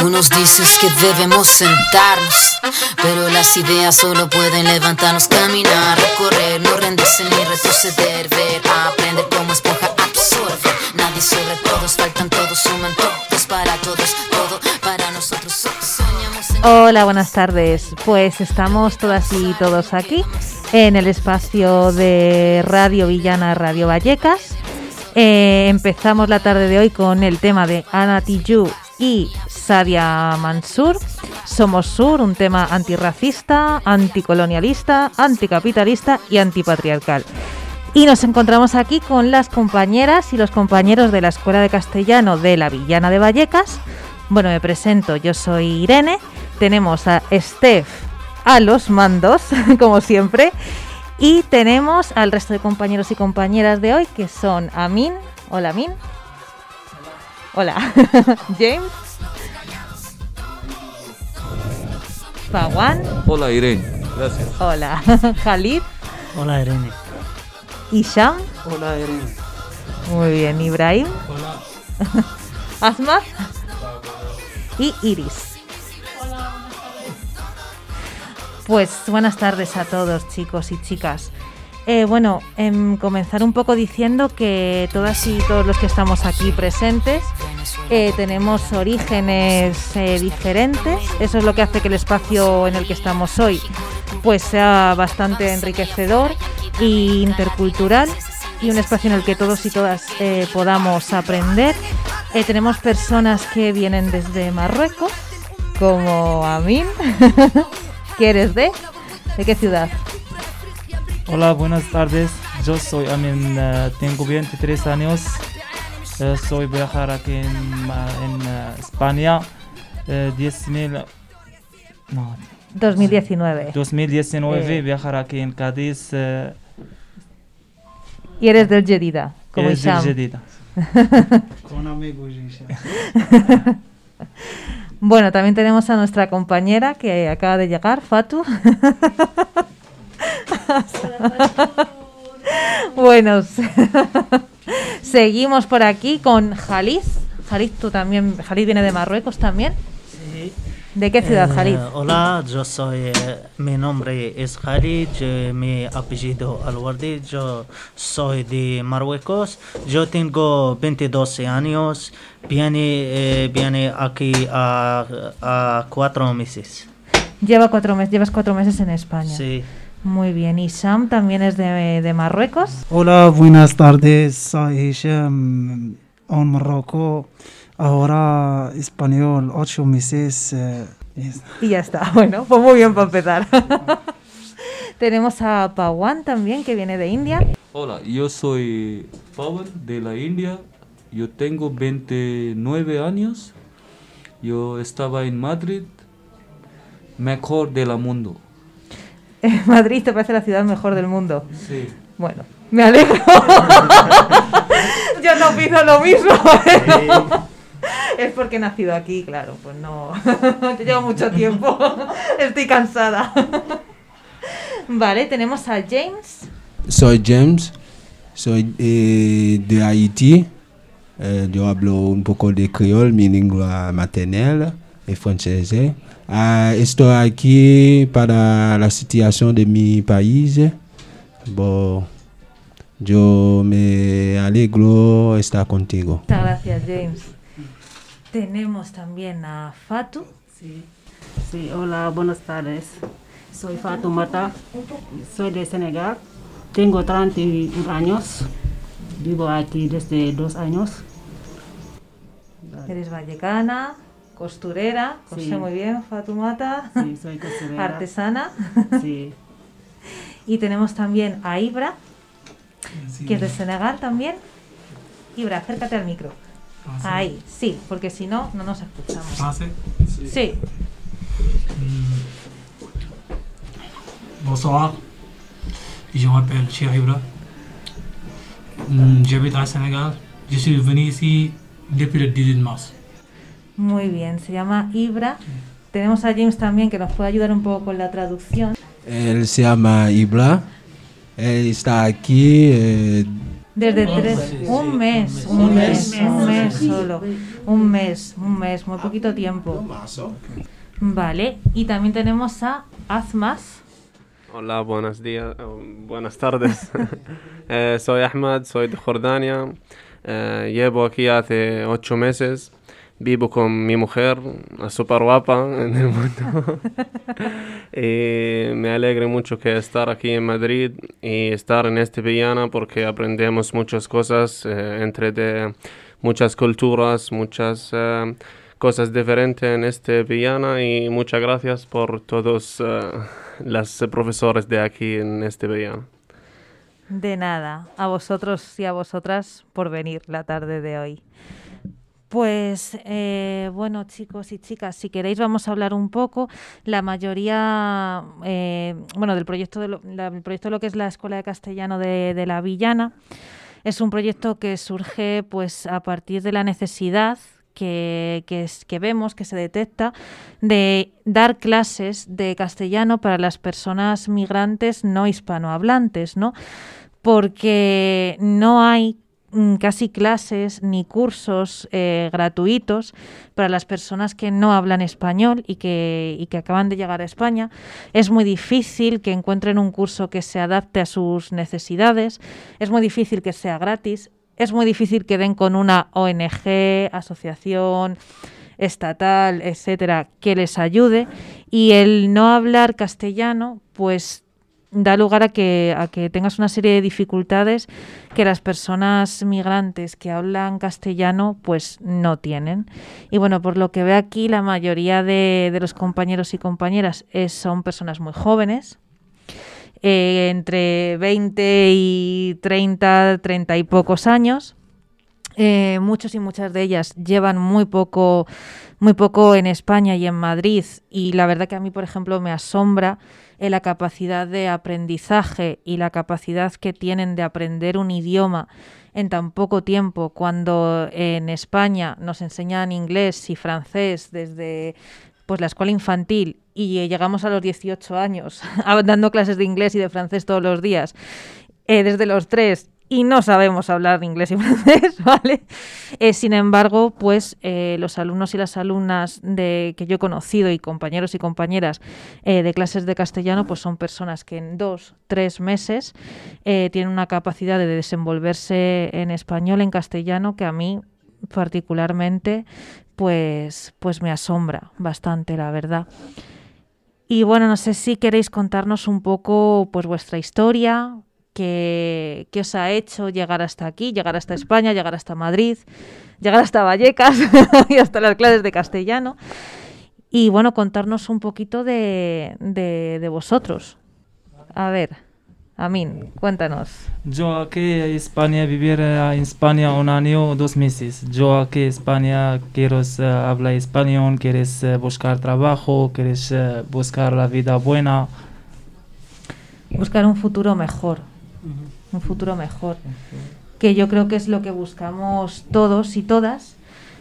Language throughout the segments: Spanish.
Tú nos dices que debemos sentarnos, pero las ideas solo pueden levantarnos, caminar, recorrer, no rendirse ni retroceder, ver, aprender como esponja absorbe. Nadie sobre todos, faltan todos, suman todos para todos, todo para nosotros. Soñamos en... Hola, buenas tardes. Pues estamos todas y todos aquí en el espacio de Radio Villana, Radio Vallecas. Empezamos la tarde de hoy con el tema de Ana Tijoux y Sadia Mansour. Somos Sur, un tema antirracista, anticolonialista, anticapitalista y antipatriarcal. Y nos encontramos aquí con las compañeras y los compañeros de la Escuela de Castellano de la Villana de Vallecas. Bueno, me presento, yo soy Irene. Tenemos a Steph a los mandos, como siempre. Y tenemos al resto de compañeros y compañeras de hoy, que son Amin. Hola, Amin. Hola. James. Pawan. Hola, Irene. Gracias. Hola. Khalid. Hola, Irene. Isham. Hola, Irene. Muy bien. Ibrahim. Hola. Asma. Y Iris. Pues buenas tardes a todos, chicos y chicas. Comenzar un poco diciendo que todas y todos los que estamos aquí presentes tenemos orígenes diferentes. Eso es lo que hace que el espacio en el que estamos hoy pues sea bastante enriquecedor e intercultural, y un espacio en el que todos y todas podamos aprender. Tenemos personas que vienen desde Marruecos, como Amin. ¿Qué eres de? ¿De qué ciudad? Hola, buenas tardes. Yo soy Amin, tengo 23 años. Soy viajar aquí en España. 2019. 2019, viajar aquí en Cádiz. Y eres del Jedida, como Eres Isham. del Jedida. Con amigos, Isham. Bueno, también tenemos a nuestra compañera que acaba de llegar, Fatu. Bueno, seguimos por aquí con Khalid. Khalid, tú también. Khalid viene de Marruecos también. Sí. ¿De qué ciudad, Khalid? Hola, yo soy. Mi nombre es Khalid, mi apellido Al-Wardi. Yo soy de Marruecos. Yo tengo 22 años. Viene aquí a 4 meses. Llevas 4 meses en España. Sí. Muy bien. ¿Y Sam también es de Marruecos? Hola, buenas tardes. Soy Hisham, en Marruecos. Ahora español, 8 meses. Y ya está. Bueno, pues muy bien para empezar. Tenemos a Pawan también, que viene de India. Hola, yo soy Pawan de la India. Yo tengo 29 años. Yo estaba en Madrid, mejor del mundo. Madrid te parece la ciudad mejor del mundo. Sí. Bueno, me alegro. Yo no opino lo mismo. Es porque he nacido aquí, claro, pues no. Yo llevo mucho tiempo. Estoy cansada. Vale, tenemos a James. Soy James, soy de Haití. Yo hablo un poco de creol, mi lengua maternelle, y francés. Estoy aquí para la situación de mi país. Yo me alegro estar contigo. Muchas gracias, James. Tenemos también a Fatu. Sí, hola, buenas tardes. Soy Fatoumata, soy de Senegal. Tengo 31 años. Vivo aquí desde 2 años. Eres vallecana, costurera, Sí. cose muy bien, Fatoumata. Sí, soy costurera. Artesana. Sí. Y tenemos también a Ibra, Sí. que es de Senegal también. Ibra, acércate al micro. Ahí, sí, porque si no, no nos escuchamos. ¿Français? Sí. Bonsoir. Je m'appelle Cheikh Ibra. J'habite au Sénégal. Je suis venu ici depuis le 18 mars. Muy bien, se llama Ibra. Tenemos a James también, que nos puede ayudar un poco con la traducción. Él se llama Ibra. Él está aquí Desde un mes solo. Un mes, muy poquito tiempo. Vale, y también tenemos a Azmas. Hola, buenos días, buenas tardes. Soy Ahmad, soy de Jordania. Llevo aquí hace 8 meses. Vivo con mi mujer, súper guapa en el mundo. Y me alegra mucho que estar aquí en Madrid y estar en este Villana porque aprendemos muchas cosas entre de muchas culturas, muchas cosas diferentes en este Villana, y muchas gracias por todos los profesores de aquí en este Villana. De nada, a vosotros y a vosotras por venir la tarde de hoy. Pues bueno, chicos y chicas, si queréis vamos a hablar un poco. La mayoría, del proyecto de lo que es la Escuela de Castellano de la Villana. Es un proyecto que surge pues a partir de la necesidad que vemos, que se detecta, de dar clases de castellano para las personas migrantes no hispanohablantes, ¿no? Porque no hay casi clases ni cursos gratuitos para las personas que no hablan español y que acaban de llegar a España. Es muy difícil que encuentren un curso que se adapte a sus necesidades, es muy difícil que sea gratis, es muy difícil que den con una ONG, asociación estatal, etcétera, que les ayude, y el no hablar castellano pues da lugar a que tengas una serie de dificultades que las personas migrantes que hablan castellano pues no tienen. Y bueno, por lo que veo aquí, la mayoría de los compañeros y compañeras son personas muy jóvenes, entre 20 y 30 y pocos años. Muchos y muchas de ellas llevan muy poco en España y en Madrid, y la verdad que a mí, por ejemplo, me asombra la capacidad de aprendizaje y la capacidad que tienen de aprender un idioma en tan poco tiempo, cuando en España nos enseñan inglés y francés desde pues la escuela infantil y llegamos a los 18 años dando clases de inglés y de francés todos los días, desde los 3, y no sabemos hablar inglés y francés, ¿vale? Sin embargo, pues los alumnos y las alumnas que yo he conocido y compañeros y compañeras de clases de castellano, pues son personas que en 2-3 meses tienen una capacidad de desenvolverse en español, en castellano, que a mí particularmente pues me asombra bastante, la verdad. Y bueno, no sé si queréis contarnos un poco pues vuestra historia. ¿Qué os ha hecho llegar hasta aquí, llegar hasta España, llegar hasta Madrid, llegar hasta Vallecas y hasta las clases de castellano? Y bueno, contarnos un poquito de vosotros. A ver, Amin, cuéntanos. Yo aquí en España, vivir en España 1 año, 2 meses. Yo aquí en España quiero hablar español, quieres buscar trabajo, quieres buscar la vida buena. Buscar un futuro mejor. Un futuro mejor, que yo creo que es lo que buscamos todos y todas,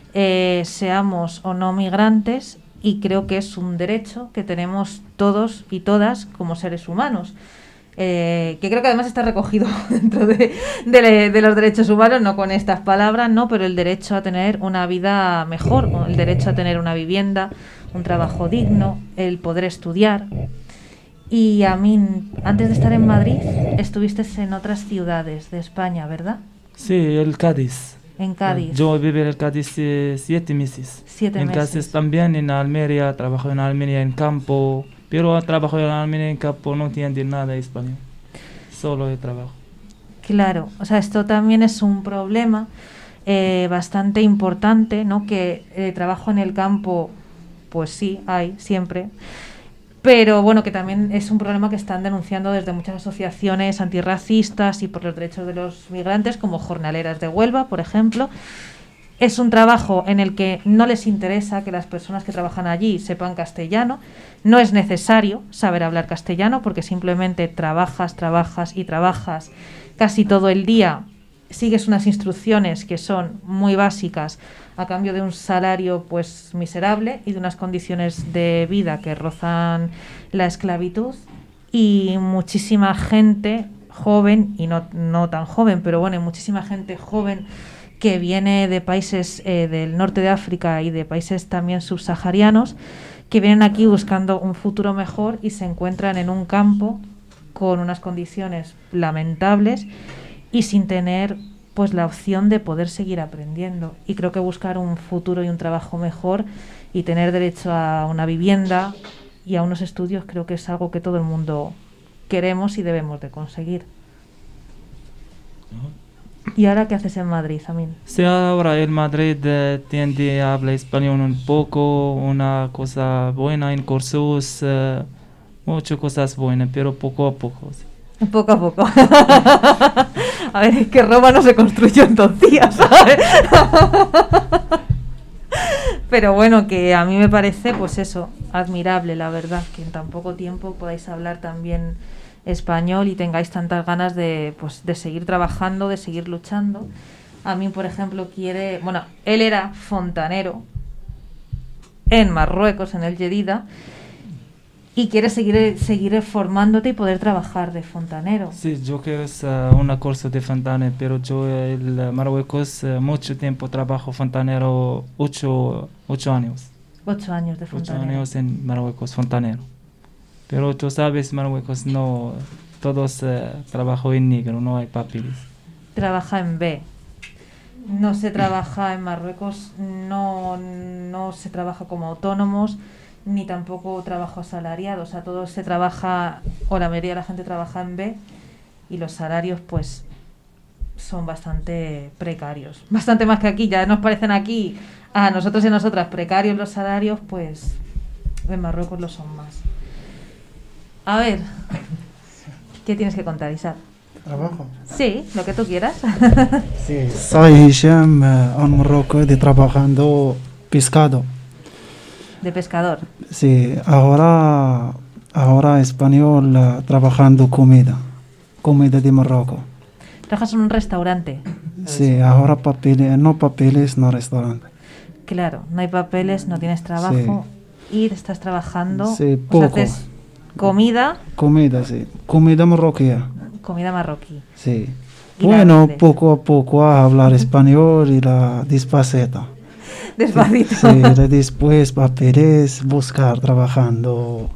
seamos o no migrantes, y creo que es un derecho que tenemos todos y todas como seres humanos, que creo que además está recogido dentro de los derechos humanos, no con estas palabras, no, pero el derecho a tener una vida mejor, el derecho a tener una vivienda, un trabajo digno, el poder estudiar. Y a mí, antes de estar en Madrid, estuviste en otras ciudades de España, ¿verdad? Sí, el Cádiz. En Cádiz. Yo viví en el Cádiz 7 meses. 7 meses. En Cádiz también, en Almería, trabajo en Almería en campo, pero trabajo en Almería en campo, no entiendo nada de español, solo de trabajo. Claro, o sea, esto también es un problema bastante importante, ¿no? Que trabajo en el campo, pues sí, hay, siempre. Pero bueno, que también es un problema que están denunciando desde muchas asociaciones antirracistas y por los derechos de los migrantes, como Jornaleras de Huelva, por ejemplo. Es un trabajo en el que no les interesa que las personas que trabajan allí sepan castellano. No es necesario saber hablar castellano, porque simplemente trabajas casi todo el día, sigues unas instrucciones que son muy básicas a cambio de un salario pues miserable y de unas condiciones de vida que rozan la esclavitud, y muchísima gente joven y no tan joven, pero bueno, hay muchísima gente joven que viene de países del norte de África y de países también subsaharianos, que vienen aquí buscando un futuro mejor y se encuentran en un campo con unas condiciones lamentables y sin tener pues la opción de poder seguir aprendiendo. Y creo que buscar un futuro y un trabajo mejor y tener derecho a una vivienda y a unos estudios creo que es algo que todo el mundo queremos y debemos de conseguir. ¿Y ahora qué haces en Madrid, Amin? Sí, ahora en Madrid tiende a hablar español un poco, una cosa buena en cursos, muchas cosas buenas, pero poco a poco. Sí. Poco a poco. A ver, es que Roma no se construyó en 2 días, ¿sabes? Pero bueno, que a mí me parece, pues eso, admirable, la verdad, que en tan poco tiempo podáis hablar también español y tengáis tantas ganas de seguir trabajando, de seguir luchando. A mí, por ejemplo, él era fontanero en Marruecos, en el Jedida, y quiere seguir formándote y poder trabajar de fontanero. Sí, yo quiero un curso de fontanero, pero yo en Marruecos mucho tiempo trabajo fontanero, 8 años. 8 años de fontanero. 8 años en Marruecos, fontanero. Pero tú sabes, Marruecos no, todos trabajan en negro, no hay papeles. Trabaja en B. No se trabaja en Marruecos, no se trabaja como autónomos, ni tampoco trabajo asalariado. O sea, todo se trabaja, o la mayoría de la gente trabaja en B, y los salarios pues son bastante precarios. Bastante más que aquí. Ya nos parecen aquí a nosotros y a nosotras precarios los salarios, pues en Marruecos lo son más. A ver, ¿qué tienes que contar, Isaac? ¿Trabajo? Sí, lo que tú quieras. Sí, soy Hisham, en Marruecos, trabajando pescado. De pescador. Sí, ahora español trabajando comida de Marruecos. ¿Trabajas en un restaurante? Sí, ahora papeles, no restaurante. Claro, no hay papeles, no tienes trabajo, sí. Y estás trabajando. Sí, poco. Haces comida. Sí. Comida marroquí. Comida marroquí. Sí. Bueno, poco a poco a hablar español y despacito. Despacito. Sí, después papeles, buscar trabajando,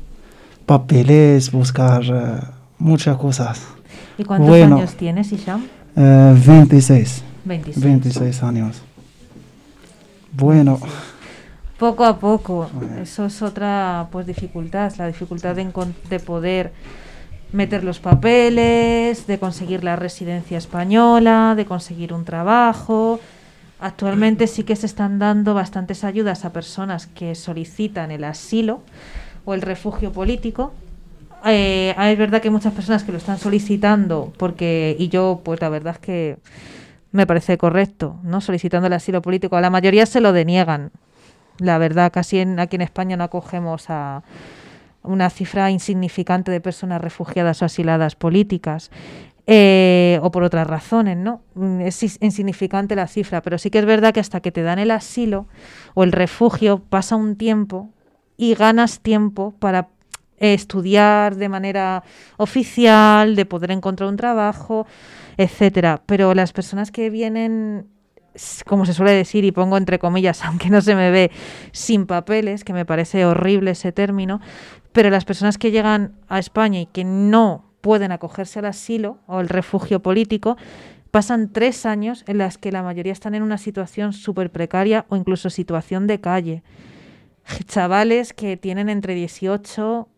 buscar muchas cosas. ¿Y cuántos años tienes, Hisham? 26. 26 años. Bueno. Poco a poco. Eso es otra dificultad, la dificultad de poder meter los papeles, de conseguir la residencia española, de conseguir un trabajo. Actualmente sí que se están dando bastantes ayudas a personas que solicitan el asilo o el refugio político. Es verdad que hay muchas personas que lo están solicitando y yo pues la verdad es que me parece correcto, ¿no? Solicitando el asilo político. A la mayoría se lo deniegan. La verdad, casi aquí en España no acogemos a una cifra insignificante de personas refugiadas o asiladas políticas. O por otras razones, ¿no? Es insignificante la cifra, pero sí que es verdad que hasta que te dan el asilo o el refugio pasa un tiempo y ganas tiempo para estudiar de manera oficial, de poder encontrar un trabajo, etcétera. Pero las personas que vienen, como se suele decir, y pongo entre comillas, aunque no se me ve, sin papeles, que me parece horrible ese término, pero las personas que llegan a España y que no pueden acogerse al asilo o al refugio político, pasan 3 años en las que la mayoría están en una situación súper precaria o incluso situación de calle. Chavales que tienen entre 18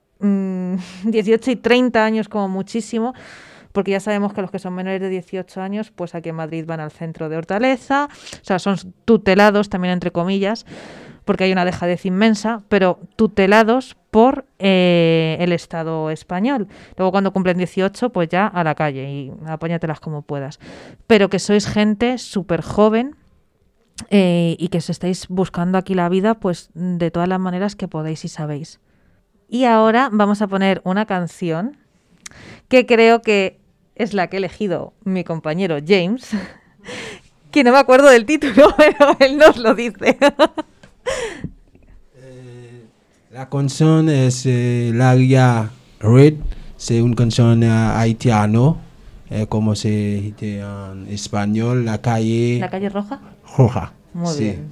y 30 años como muchísimo, porque ya sabemos que los que son menores de 18 años, pues aquí en Madrid van al centro de Hortaleza, o sea, son tutelados también entre comillas, porque hay una dejadez inmensa, pero tutelados por el Estado español. Luego cuando cumplen 18, pues ya a la calle y apáñatelas como puedas. Pero que sois gente súper joven y que os estáis buscando aquí la vida pues de todas las maneras que podéis y sabéis. Y ahora vamos a poner una canción que creo que es la que ha elegido mi compañero James, que no me acuerdo del título, pero él nos lo dice. La canción es Laria Reid C'est une canción haitiano, como se dice en español, la calle roja. Roja. Muy sí. bien.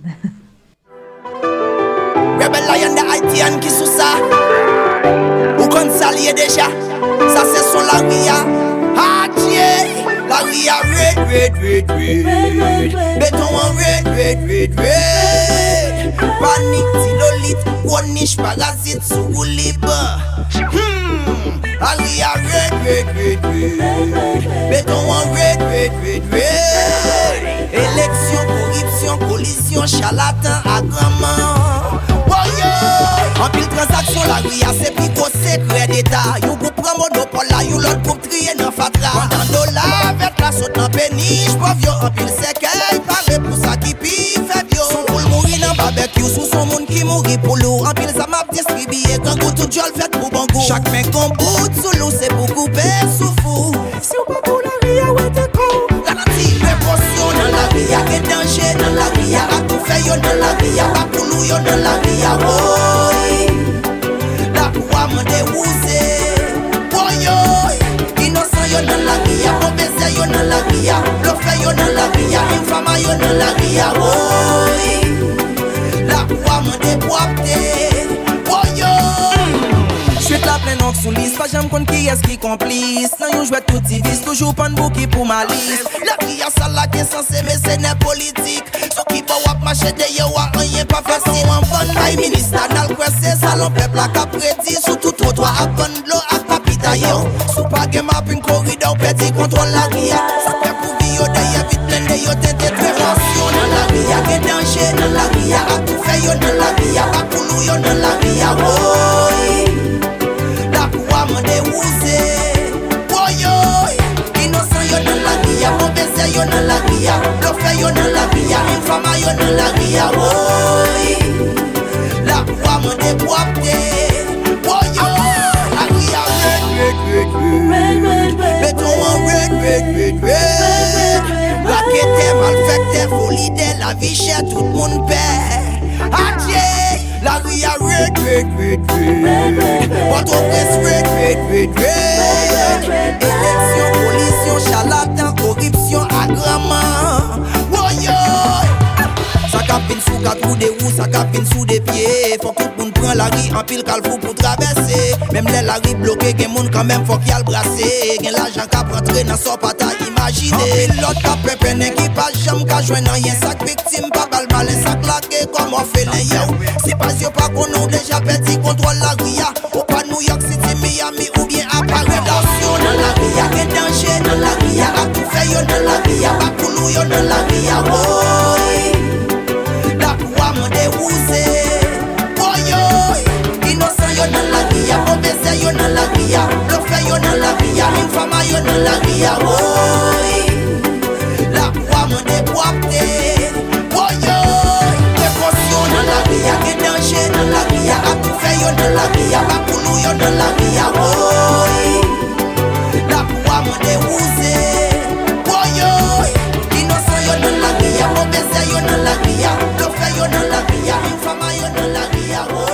Rebel Lion de Haïtien qui sous ça ou qu'on s'allie déjà. Ça c'est son la ria. Haïtien, la ria red, red, red, red. Béton en red, red, red, red. Panique, tilolit, wonish, parasite, sous libre. La ria red, red, red, red. Béton en red, red, red, red. Élection, corruption, collision, charlatan, agrément. En pile transaction, la ria c'est plus gros secret d'état. Yon groupe prend monopole là, yon l'autre groupe trier dans fatra. Pendant dollar, avec la saute dans péniche, pauvre en pile séquelle, paré pour ça qui piffe bio. Son poule mourit dans barbecue, sous son monde qui mourit pour l'eau. En pile ça m'a distribué, quand goût tout jol fait pour bon goût. Chaque mec qu'on bout sous l'eau, c'est pour couper sous fou. Si on pas pour la ria, ouais t'es con. Garantie, précaution dans la ria, que danger dans la ria. A tout fait yon dans la ria, pas pour nous yon dans la ria, oh. La croix m'a dérousé, oh yo. Innocent yon dans la ria, mauvais yon dans la ria. L'offre yon dans la ria, infâme yon dans la ria, oh. La croix m'a déboîté, oh yo. J'suis la pleine oncle sous liste, pas j'aime compte qui est-ce qui complice. Non yon jouet tout vis, toujours pas de bouquet pour ma liste. La vie a ça là qui est censé mais c'est n'est politique. So qui va wap marcher de yo a rien pas facile. En bonne maille ministre dans le c'est salon peuple a caprédit. Sous tout trottoir à bonne l'eau à papi d'ailleurs. Sous pas game up une corridor petit contrôle la ria. Ça fait pour vie d'ailleurs vite plein de yo tête prévention dans la ria. Que danger dans la ria. A tout fait yo dans la ria. Pas pour nous yo dans la ria. Oh. La croix m'a dérousé, oh yo. Innocent yo dans la ria, mauvais yo dans la ria. L'offre yo dans la ria, infâme yo dans la ria, oh. La croix m'a déboîté, oh yo. La ria red, red, red, red. Béton en red, red, red, red. Raquette, malfecte, folie de la vie chère, tout le monde perd. Adieu. La ria red, red, red, red. Port-au-Prince red, red, red, red. Élection, collision, charlatan, corruption, agrément. Oh yo. Ça capine sous quatre roues des roues, ça capine sous des pieds. Faut que tout le monde prenne la rue en pile calfou pour traverser. Même la rue bloquée, gen moun quand même faut qu'il y a le brassé. Gen l'argent qu'a rentré dans son pas ta imaginer. En pile l'autre qu'a pepen équipage, j'aime qu'a joindre rien. Sac victime, pas balle malin, sac laqué comme on fait les yo. Si pas yo pas qu'on nous déjà petit contrôle la ria. Ou pas New York City, Miami ou bien à Paris. Prévention dans la ria, que danger dans la ria. A tout fait yo dans la ria, pas pour nous yo dans la ria, oh. La croix m'a dérousé, oh yo. Innocent yo dans la ria, mauvais yo dans la ria. L'offre yo dans la ria, infâme yo dans la ria, oh. La croix m'a déboîté, oh yo. Précaution dans la ria, que danger dans la ria. A tout fait yo dans la ria, pas pour nous yo dans la ria, oh. La croix m'a dérousé, oh yo. Innocent yo dans la ria, mauvais yo dans la ria. L'offre yo dans la ria, infâme yo dans la ria, oh.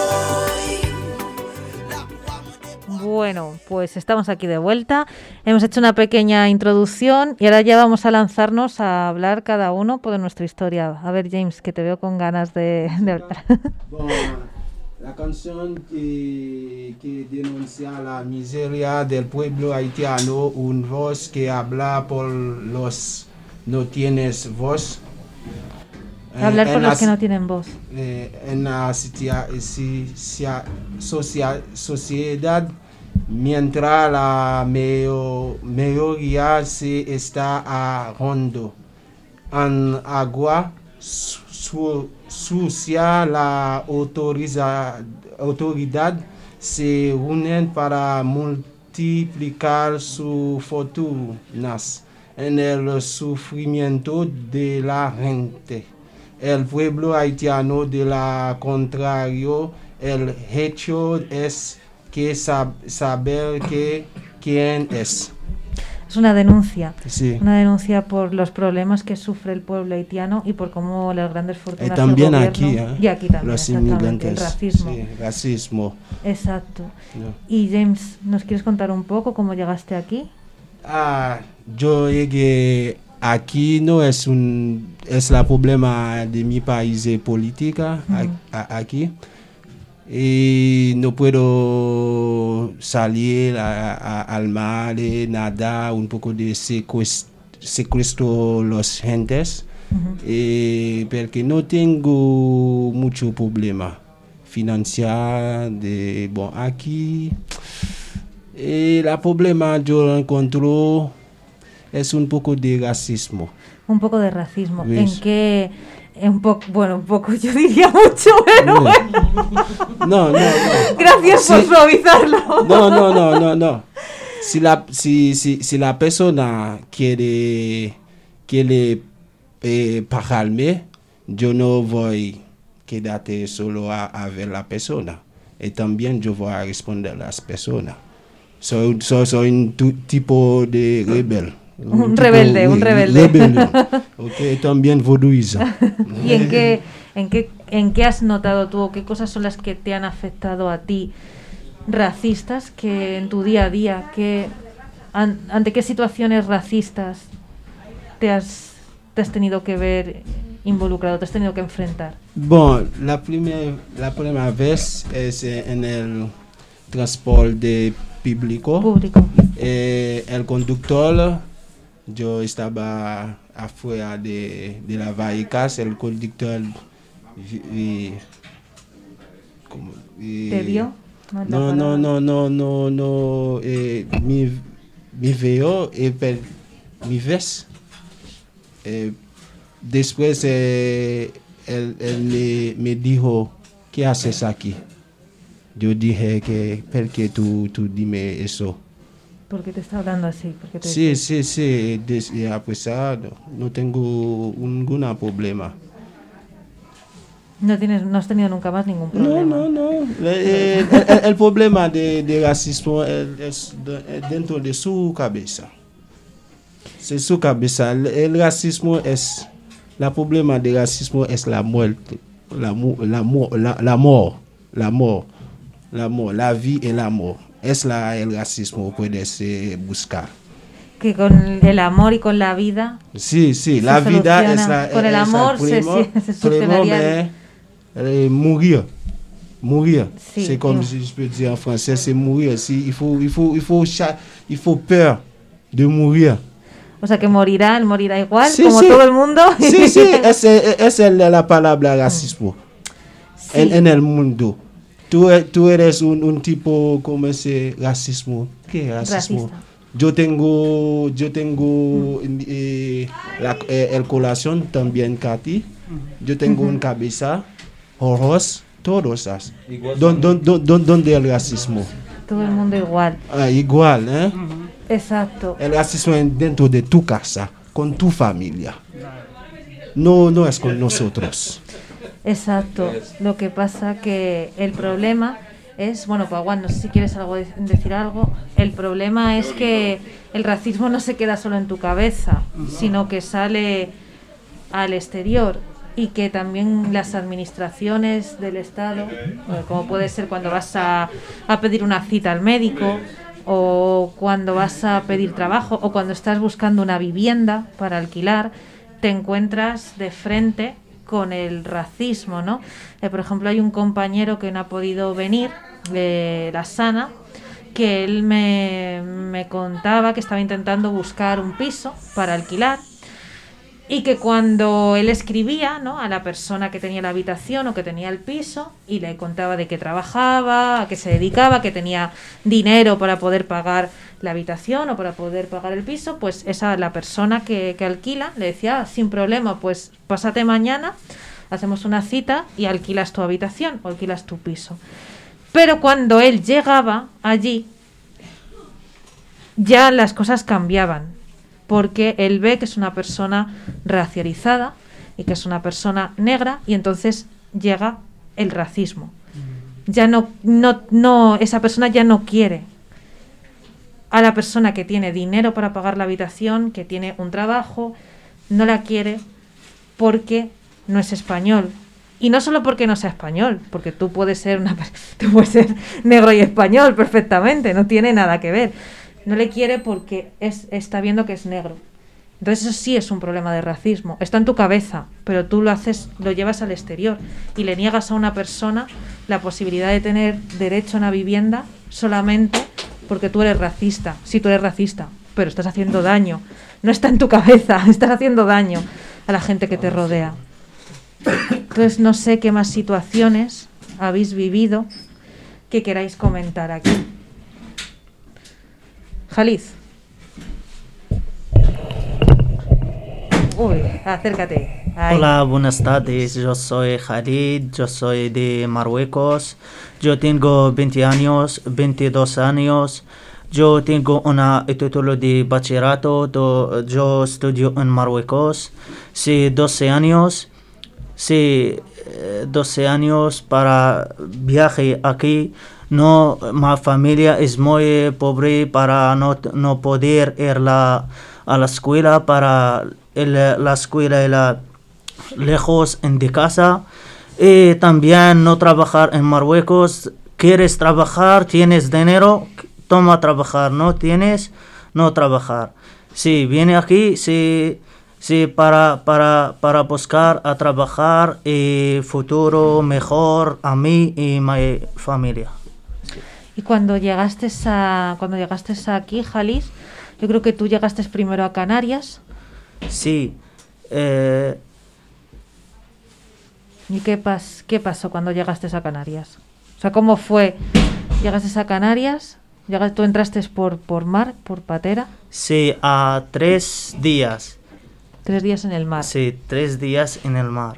Bueno, pues estamos aquí de vuelta. Hemos hecho una pequeña introducción y ahora ya vamos a lanzarnos a hablar cada uno por nuestra historia. A ver, James, que te veo con ganas de hablar. Bon, la canción que denuncia la miseria del pueblo haitiano, un voz que habla por los no tienes voz. Hablar por los que no tienen voz. En la sociedad, mientras la mayoría se está ahogando en agua sucia, la autoridad se unen para multiplicar sus fortunas en el sufrimiento de la gente. El pueblo haitiano, de lo contrario, el hecho es que saber quién es. Es una denuncia. Sí. Una denuncia por los problemas que sufre el pueblo haitiano y por cómo las grandes fortunas Y también del aquí, gobierno, y aquí también, los exactamente, inmigrantes. el racismo. Sí, racismo. Exacto. No. Y James, ¿nos quieres contar un poco cómo llegaste aquí? Yo llegué aquí, no es la problema de mi país de política aquí. Y no puedo salir al mar, nadar, un poco de secuestro los gentes, porque no tengo mucho problema financiero aquí. El problema yo encuentro es un poco de racismo. Un poco de racismo. ¿Ves? ¿En qué? Un poco, yo diría mucho, pero bueno. No. Gracias por suavizarlo. No. Si la persona quiere pagarme, yo no voy a quedarte solo a ver la persona. Y también yo voy a responder a las personas. Soy un tipo de rebelde. Un rebelde. Rebelión. Okay, también vodouisa. ¿Y en qué has notado tú o qué cosas son las que te han afectado a ti racistas que en tu día a día, ante qué situaciones racistas te has tenido que ver involucrado, te has tenido que enfrentar? Bueno, la primera vez es en el transporte público. El conductor, yo estaba afuera de la vehículo, el conductor ¿te vio? No, me veo y me ves. Después él me dijo, ¿qué haces aquí? Yo dije que, ¿por qué tú dime eso? ¿Por qué te está hablando así? Sí. Pues no tengo ningún problema. No has tenido nunca más ningún problema. No. El problema de racismo es dentro de su cabeza. Es su cabeza. El racismo es... El problema de racismo es la muerte, la vida y el amor. El racismo puede ser buscar. Que con el amor y con la vida. Sí, la vida es la. Con el amor se solucionaría. Mourir. Sí, c'est comme si je peux dire en français, c'est mourir. Il faut peur de mourir. O sea que morirá igual, como todo el mundo. Sí, esa es la palabra racismo. En el mundo. Tú eres un tipo como ese racismo. ¿Qué es racismo? Racista. Yo tengo el corazón también, Katy. Yo tengo una cabeza, ojos, todos. ¿Dónde el racismo? Todo el mundo igual. Igual, ¿eh? Exacto. El racismo es dentro de tu casa, con tu familia. No es con nosotros. Exacto. Lo que pasa que el problema es, bueno, Paguán, no sé si quieres decir algo. El problema es que el racismo no se queda solo en tu cabeza, sino que sale al exterior y que también las administraciones del Estado, como puede ser cuando vas a pedir una cita al médico, o cuando vas a pedir trabajo, o cuando estás buscando una vivienda para alquilar, te encuentras de frente con el racismo, ¿no? Por ejemplo, hay un compañero que no ha podido venir, de La Sana, que él me contaba que estaba intentando buscar un piso para alquilar y que cuando él escribía, ¿no?, a la persona que tenía la habitación o que tenía el piso y le contaba de qué trabajaba, a qué se dedicaba, que tenía dinero para poder pagar la habitación o para poder pagar el piso, pues la persona que alquila le decía, sin problema, pues pásate mañana, hacemos una cita y alquilas tu habitación o alquilas tu piso. Pero cuando él llegaba allí, ya las cosas cambiban, porque él ve que es una persona racializada y que es una persona negra, y entonces llega el racismo. Ya no esa persona ya no quiere a la persona que tiene dinero para pagar la habitación, que tiene un trabajo, no la quiere porque no es español. Y no solo porque no sea español, porque tú puedes ser negro y español perfectamente, no tiene nada que ver. No le quiere porque está viendo que es negro. Entonces eso sí es un problema de racismo. Está en tu cabeza, pero tú lo llevas al exterior y le niegas a una persona la posibilidad de tener derecho a una vivienda solamente porque tú eres racista. Sí, tú eres racista, pero estás haciendo daño. No está en tu cabeza, estás haciendo daño a la gente que te rodea. Entonces no sé qué más situaciones habéis vivido que queráis comentar aquí. Khalid. Uy, acércate. Ahí. Hola, buenas tardes. Yo soy Khalid, yo soy de Marruecos. Yo tengo 22 años. Yo tengo un título de bachillerato. Yo estudio en Marruecos. Sí, 12 años. Sí, 12 años para viaje aquí. No, mi familia es muy pobre para no poder ir a la escuela, para la escuela era lejos de casa. Y también no trabajar en Marruecos. ¿Quieres trabajar? ¿Tienes dinero? Toma trabajar. ¿No tienes? No trabajar. Sí, viene aquí, sí, para buscar a trabajar y futuro mejor a mí y mi familia. Y cuando llegaste aquí, Khalid, yo creo que tú llegaste primero a Canarias. Sí. ¿Y qué pasó cuando llegaste a Canarias? O sea, ¿cómo fue? ¿Llegaste a Canarias? ¿Tú entraste por mar, por patera? Sí, a 3 días. 3 días en el mar. Sí, 3 días en el mar.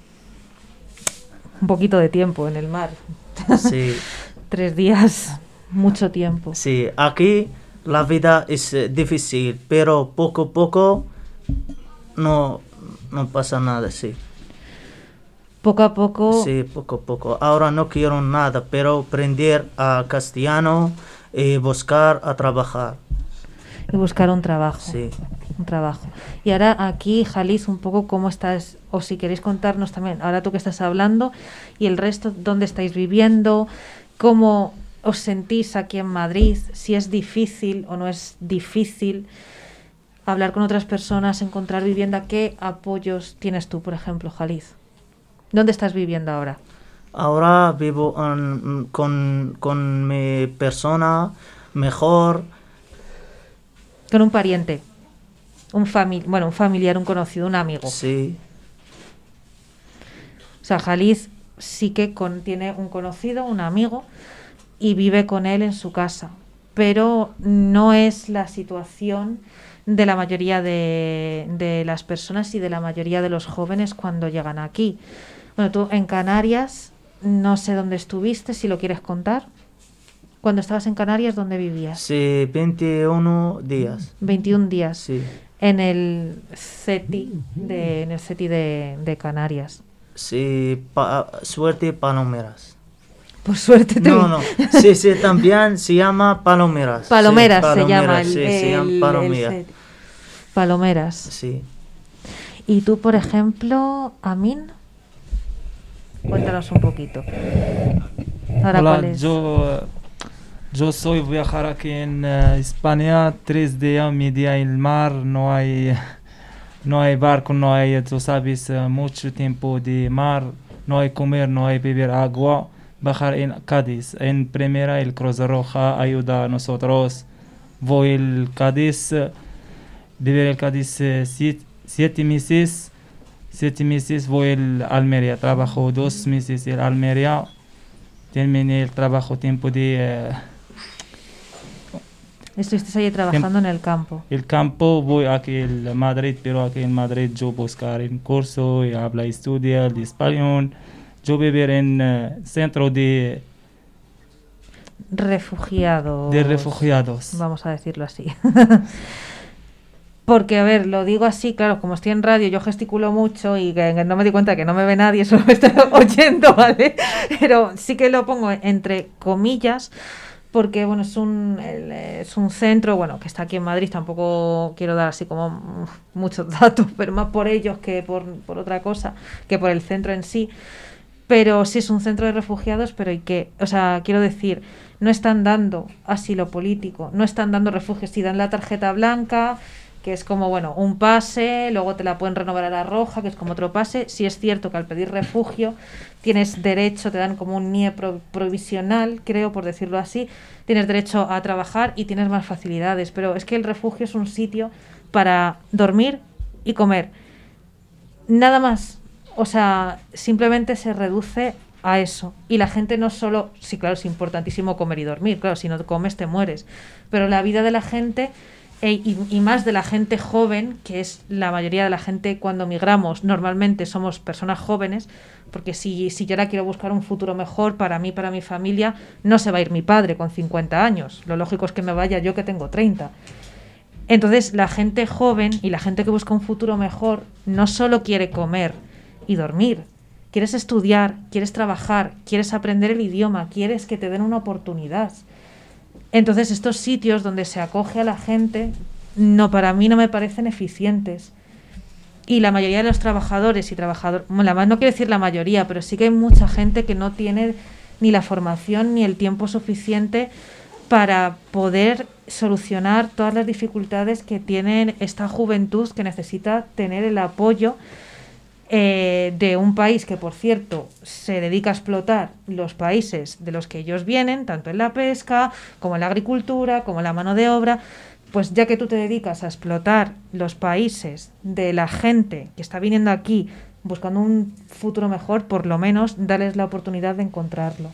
Un poquito de tiempo en el mar. Sí. 3 días, mucho tiempo. Sí, aquí la vida es difícil, pero poco a poco no pasa nada, sí. Poco a poco. Sí, poco a poco. Ahora no quiero nada, pero aprender a castellano y buscar a trabajar. Y buscar un trabajo. Sí. Un trabajo. Y ahora aquí, Khalid, un poco cómo estás, o si queréis contarnos también, ahora tú que estás hablando, y el resto, dónde estáis viviendo, cómo os sentís aquí en Madrid, si es difícil o no es difícil hablar con otras personas, encontrar vivienda. ¿Qué apoyos tienes tú, por ejemplo, Khalid? ¿Dónde estás viviendo ahora? Ahora vivo con mi persona mejor. Con un pariente, un familiar, un conocido, un amigo. Sí. O sea, Khalid sí que tiene un conocido, un amigo, y vive con él en su casa. Pero no es la situación de la mayoría de las personas y de la mayoría de los jóvenes cuando llegan aquí. Bueno, tú en Canarias, no sé dónde estuviste, si lo quieres contar. Cuando estabas en Canarias, ¿dónde vivías? Sí, 21 días. 21 días. Sí. En el CETI de Canarias. Sí, suerte Palomeras. Por suerte te No. Sí, también se llama Palomeras. Palomeras, sí, se llama. Se llama Palomeras. Palomeras. Sí. Y tú, por ejemplo, Amin, cuéntanos un poquito. Ahora, hola, ¿cuál es? Yo soy viajar aquí en España 3 días, media en el mar, no hay barco, no hay, tú sabes, mucho tiempo de mar, no hay comer, no hay beber agua. Bajar en Cádiz, en primera el Cruz Roja ayuda a nosotros. Voy el Cádiz, vivir el Cádiz 7 meses. 7 meses voy el Almería, trabajo 2 meses en Almería. Terminé el trabajo tiempo de... Estuviste ahí trabajando en el campo. El campo, voy aquí en Madrid, pero aquí en Madrid yo buscar un curso y hablar, estudiar de español. Yo vivir en centro de... Refugiados. De refugiados. Vamos a decirlo así. Porque, a ver, lo digo así, claro, como estoy en radio, yo gesticulo mucho y que no me di cuenta que no me ve nadie, solo me estoy oyendo, ¿vale? Pero sí que lo pongo entre comillas, porque bueno, es un centro, bueno, que está aquí en Madrid. Tampoco quiero dar así como muchos datos, pero más por ellos que por otra cosa, que por el centro en sí. Pero sí es un centro de refugiados, pero quiero decir, no están dando asilo político, no están dando refugio, si dan la tarjeta blanca, que es como, bueno, un pase, luego te la pueden renovar a la roja, que es como otro pase. Sí es cierto que al pedir refugio tienes derecho, te dan como un NIE provisional, creo, por decirlo así, tienes derecho a trabajar y tienes más facilidades, pero es que el refugio es un sitio para dormir y comer, nada más. O sea, simplemente se reduce a eso. Y la gente no solo, sí, claro, es importantísimo comer y dormir, claro, si no comes te mueres, pero la vida de la gente, y más de la gente joven, que es la mayoría de la gente cuando migramos, normalmente somos personas jóvenes, porque si yo ahora quiero buscar un futuro mejor para mí, para mi familia, no se va a ir mi padre con 50 años, lo lógico es que me vaya yo que tengo 30. Entonces la gente joven y la gente que busca un futuro mejor no solo quiere comer y dormir, quieres estudiar, quieres trabajar, quieres aprender el idioma, quieres que te den una oportunidad. Entonces estos sitios donde se acoge a la gente, para mí no me parecen eficientes. Y la mayoría de los trabajadores y trabajadoras, no quiero decir la mayoría, pero sí que hay mucha gente que no tiene ni la formación ni el tiempo suficiente para poder solucionar todas las dificultades que tienen esta juventud que necesita tener el apoyo de un país que, por cierto, se dedica a explotar los países de los que ellos vienen, tanto en la pesca, como en la agricultura, como en la mano de obra. Pues ya que tú te dedicas a explotar los países de la gente que está viniendo aquí buscando un futuro mejor, por lo menos darles la oportunidad de encontrarlo.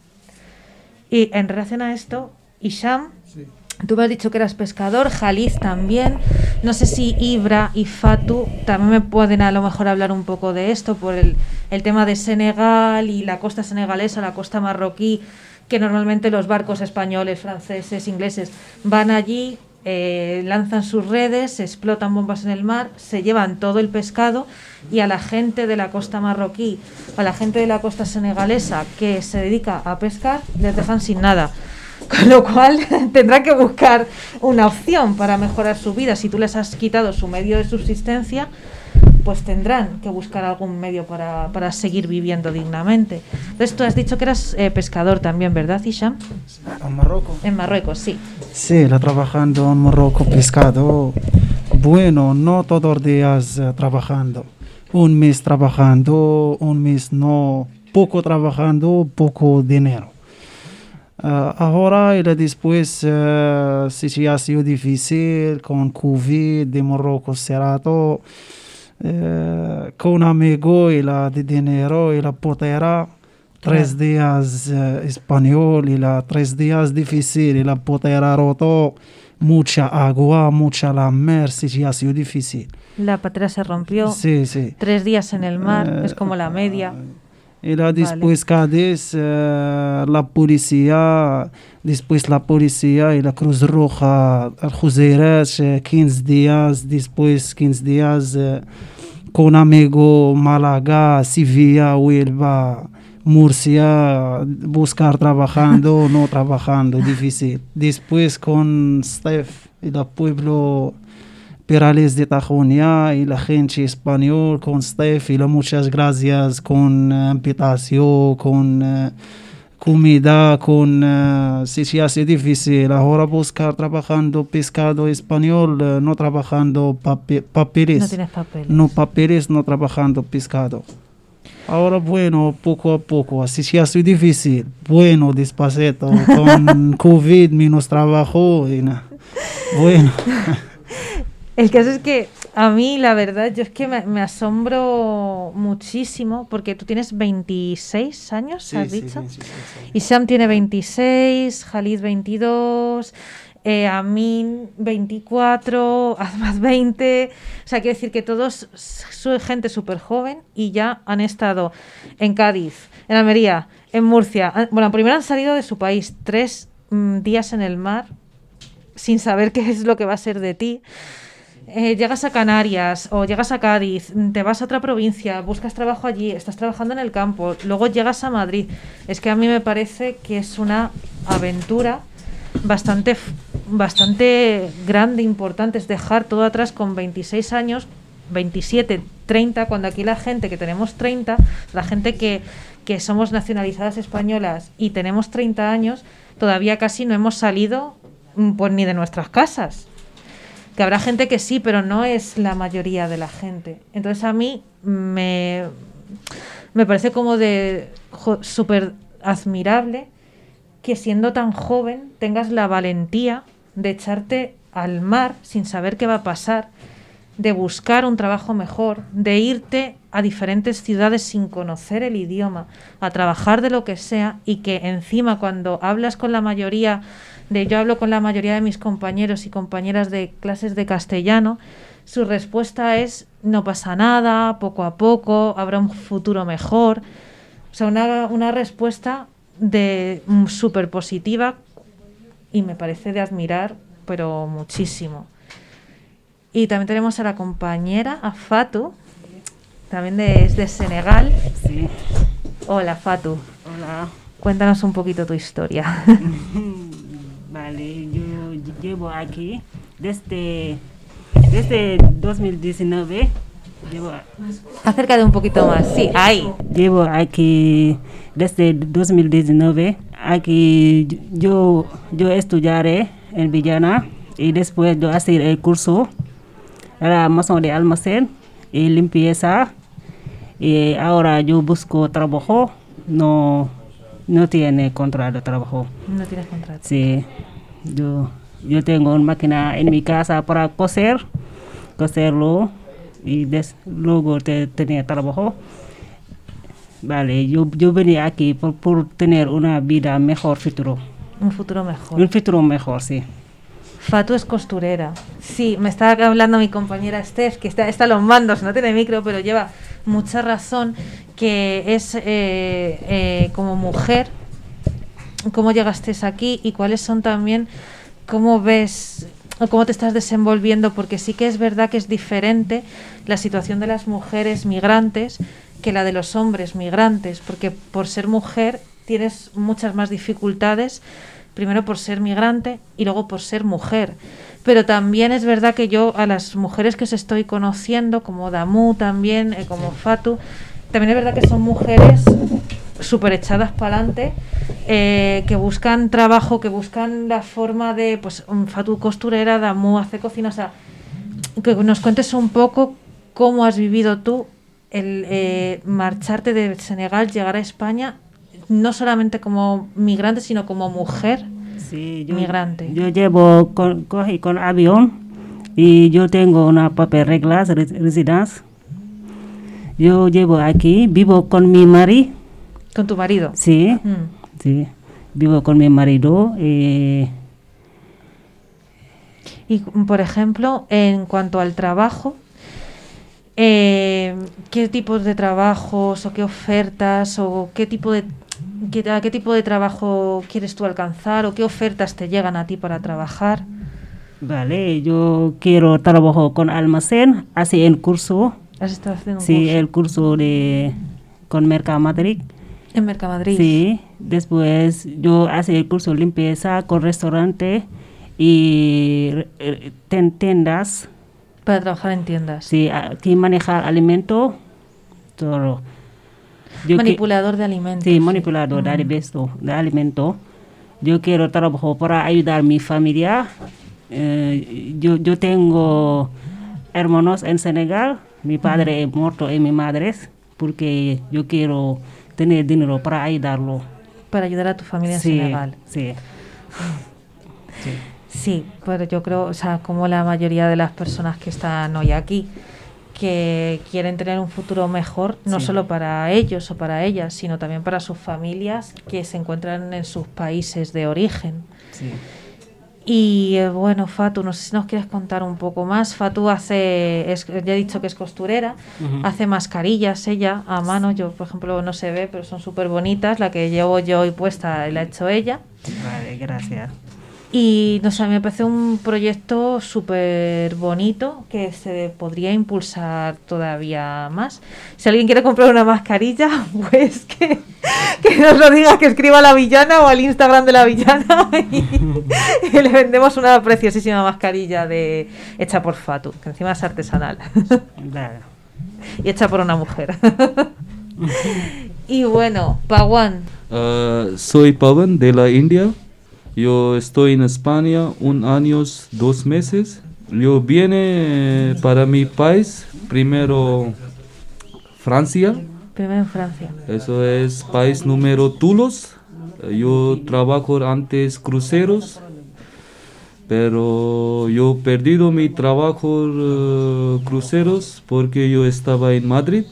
Y en relación a esto, Hisham, sí. Tú me has dicho que eras pescador, Khalid también. No sé si Ibra y Fatu también me pueden a lo mejor hablar un poco de esto, por el tema de Senegal y la costa senegalesa, la costa marroquí, que normalmente los barcos españoles, franceses, ingleses van allí, lanzan sus redes, explotan bombas en el mar, se llevan todo el pescado, y a la gente de la costa marroquí, a la gente de la costa senegalesa que se dedica a pescar, les dejan sin nada. Con lo cual tendrá que buscar una opción para mejorar su vida. Si tú les has quitado su medio de subsistencia, pues tendrán que buscar algún medio para seguir viviendo dignamente. Entonces tú has dicho que eras pescador también, ¿verdad, Hisham? ¿En Marruecos? En Marruecos, sí. Sí, trabajando en Marruecos pescado. Bueno, no todos los días trabajando. Un mes trabajando, un mes no. Poco trabajando, poco dinero. Ahora y después situación difícil con COVID de Marruecos cerrado, con un amigo y la de dinero y la potera, 3 días español y la 3 días difícil y la potera roto, mucha agua, mucha la mer, situación difícil. La patera se rompió. Sí, sí. 3 días en el mar, es como la media. Y después Cádiz, la policía y la Cruz Roja, Algeciras, 15 días, después 15 días con amigo Málaga, Sevilla, Huelva, Murcia, buscar trabajando, no trabajando, difícil. Después con Steph y el pueblo Perales de Tajonia y la gente español con Steph y muchas gracias con invitación, con comida, con situación difícil. Ahora buscar trabajando pescado español, no trabajando papeles. No tienes papeles. No papeles, no trabajando pescado. Ahora bueno, poco a poco, situación difícil. Bueno, despacito, con COVID, menos trabajo y nada. Bueno. El caso es que a mí, la verdad, yo es que me asombro muchísimo, porque tú tienes 26 años, sí, ¿has dicho? Sí, Hisham tiene 26, Khalid 22, Amin 24, Ahmad 20. O sea, quiero decir que todos son gente súper joven y ya han estado en Cádiz, en Almería, en Murcia. Bueno, primero han salido de su país 3 días en el mar sin saber qué es lo que va a ser de ti. Llegas a Canarias o llegas a Cádiz, te vas a otra provincia, buscas trabajo allí, estás trabajando en el campo, luego llegas a Madrid. Es que a mí me parece que es una aventura bastante grande, importante, es dejar todo atrás con 26 años, 27, 30, cuando aquí la gente que tenemos 30, la gente que somos nacionalizadas españolas y tenemos 30 años, todavía casi no hemos salido pues ni de nuestras casas. Que habrá gente que sí, pero no es la mayoría de la gente. Entonces a mí me parece como súper admirable que siendo tan joven tengas la valentía de echarte al mar sin saber qué va a pasar, de buscar un trabajo mejor, de irte a diferentes ciudades sin conocer el idioma, a trabajar de lo que sea, y que encima cuando hablas con la mayoría yo hablo con la mayoría de mis compañeros y compañeras de clases de castellano, su respuesta es no pasa nada, poco a poco, habrá un futuro mejor. O sea, una respuesta súper positiva, y me parece de admirar, pero muchísimo. Y también tenemos a la compañera, a Fatou, también de Senegal. Sí. Hola, Fatou. Hola. Cuéntanos un poquito tu historia. Vale, yo llevo aquí desde 2019. Acércate un poquito más, sí, ahí. Llevo aquí desde 2019. Aquí yo estudiaré en Villana y después yo hacer el curso era mason de almacén y limpieza. Y ahora yo busco trabajo, no tiene contrato de trabajo. No tienes contrato. Sí, yo tengo una máquina en mi casa para coserlo y luego tener trabajo. Vale, yo vine aquí por tener una vida mejor, futuro. Un futuro mejor. Un futuro mejor, sí. Fatou es costurera. Sí, me estaba hablando mi compañera Steph, que está a los mandos, no tiene micro, pero lleva mucha razón, que es como mujer, cómo llegaste aquí y cuáles son también, cómo ves o cómo te estás desenvolviendo, porque sí que es verdad que es diferente la situación de las mujeres migrantes que la de los hombres migrantes, porque por ser mujer tienes muchas más dificultades, primero por ser migrante y luego por ser mujer. Pero también es verdad que yo a las mujeres que os estoy conociendo, como Damu también, como Fatou, también es verdad que son mujeres súper echadas para adelante, que buscan trabajo, que buscan la forma de, pues Fatou costurera, Damu hace cocina, o sea, que nos cuentes un poco cómo has vivido tú el marcharte de Senegal, llegar a España, no solamente como migrante, sino como mujer migrante. Yo cogí con avión y yo tengo una papel reglas, residencia. Yo llevo aquí, vivo con mi marido. ¿Con tu marido? Sí, sí, vivo con mi marido. Y, por ejemplo, en cuanto al trabajo, ¿qué tipos de trabajos o qué ofertas o a qué tipo de trabajo quieres tú alcanzar o qué ofertas te llegan a ti para trabajar? Vale, yo quiero trabajar con almacén, así el curso. ¿Has estado haciendo un curso? Sí, el curso con Mercamadrid. ¿En Mercamadrid? Sí, después yo hice el curso de limpieza con restaurante y tiendas. Para trabajar en tiendas. Sí, aquí manejar alimentos, todo. Manipulador de alimentos. Sí, manipulador de alimentos. Yo quiero trabajar para ayudar a mi familia. Yo tengo hermanos en Senegal. Mi padre es muerto y mi madre, porque yo quiero tener dinero para ayudarlo. Para ayudar a tu familia en Senegal. Sí. Sí, pero yo creo, o sea, como la mayoría de las personas que están hoy aquí, que quieren tener un futuro mejor, no solo para ellos o para ellas, sino también para sus familias que se encuentran en sus países de origen. Sí. Y bueno, Fatou, no sé si nos quieres contar un poco más. Fatou ya he dicho que es costurera, hace mascarillas ella a mano. Yo, por ejemplo, no se ve, pero son súper bonitas. La que llevo yo hoy puesta la ha hecho ella. Vale, gracias. Y no sé, me parece un proyecto súper bonito que se podría impulsar todavía más. Si alguien quiere comprar una mascarilla, pues que nos lo diga, que escriba a La Villana o al Instagram de La Villana y le vendemos una preciosísima mascarilla hecha por Fatu, que encima es artesanal. Y hecha por una mujer. Y bueno, Pawan. Soy Pawan de la India. Yo estoy en España 1 año, 2 meses. Yo vine para mi país, primero Francia. Primero en Francia. Eso es país número Toulouse. Yo trabajo antes cruceros, pero yo he perdido mi trabajo cruceros porque yo estaba en Madrid.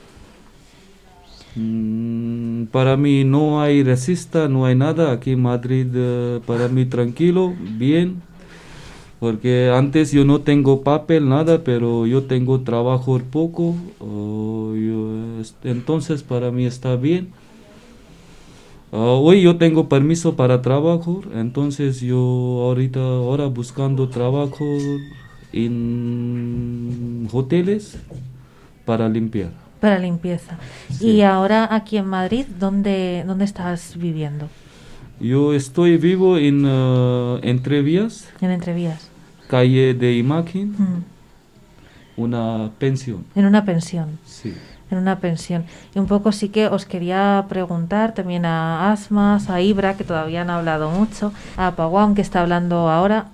Para mí no hay resista, no hay nada aquí en Madrid. Para mí tranquilo, bien, porque antes yo no tengo papel, nada, pero yo tengo trabajo poco, entonces para mí está bien. Hoy yo tengo permiso para trabajo, entonces yo ahora buscando trabajo en hoteles para limpiar. Para limpieza. Sí. Y ahora aquí en Madrid, ¿dónde estás viviendo? Yo estoy vivo en Entrevías. En Entrevías. Calle de Imagen. Una pensión. En una pensión. Sí. En una pensión. Y un poco sí que os quería preguntar también a Asmas, a Ibra, que todavía han hablado mucho, a Pawan, que está hablando ahora,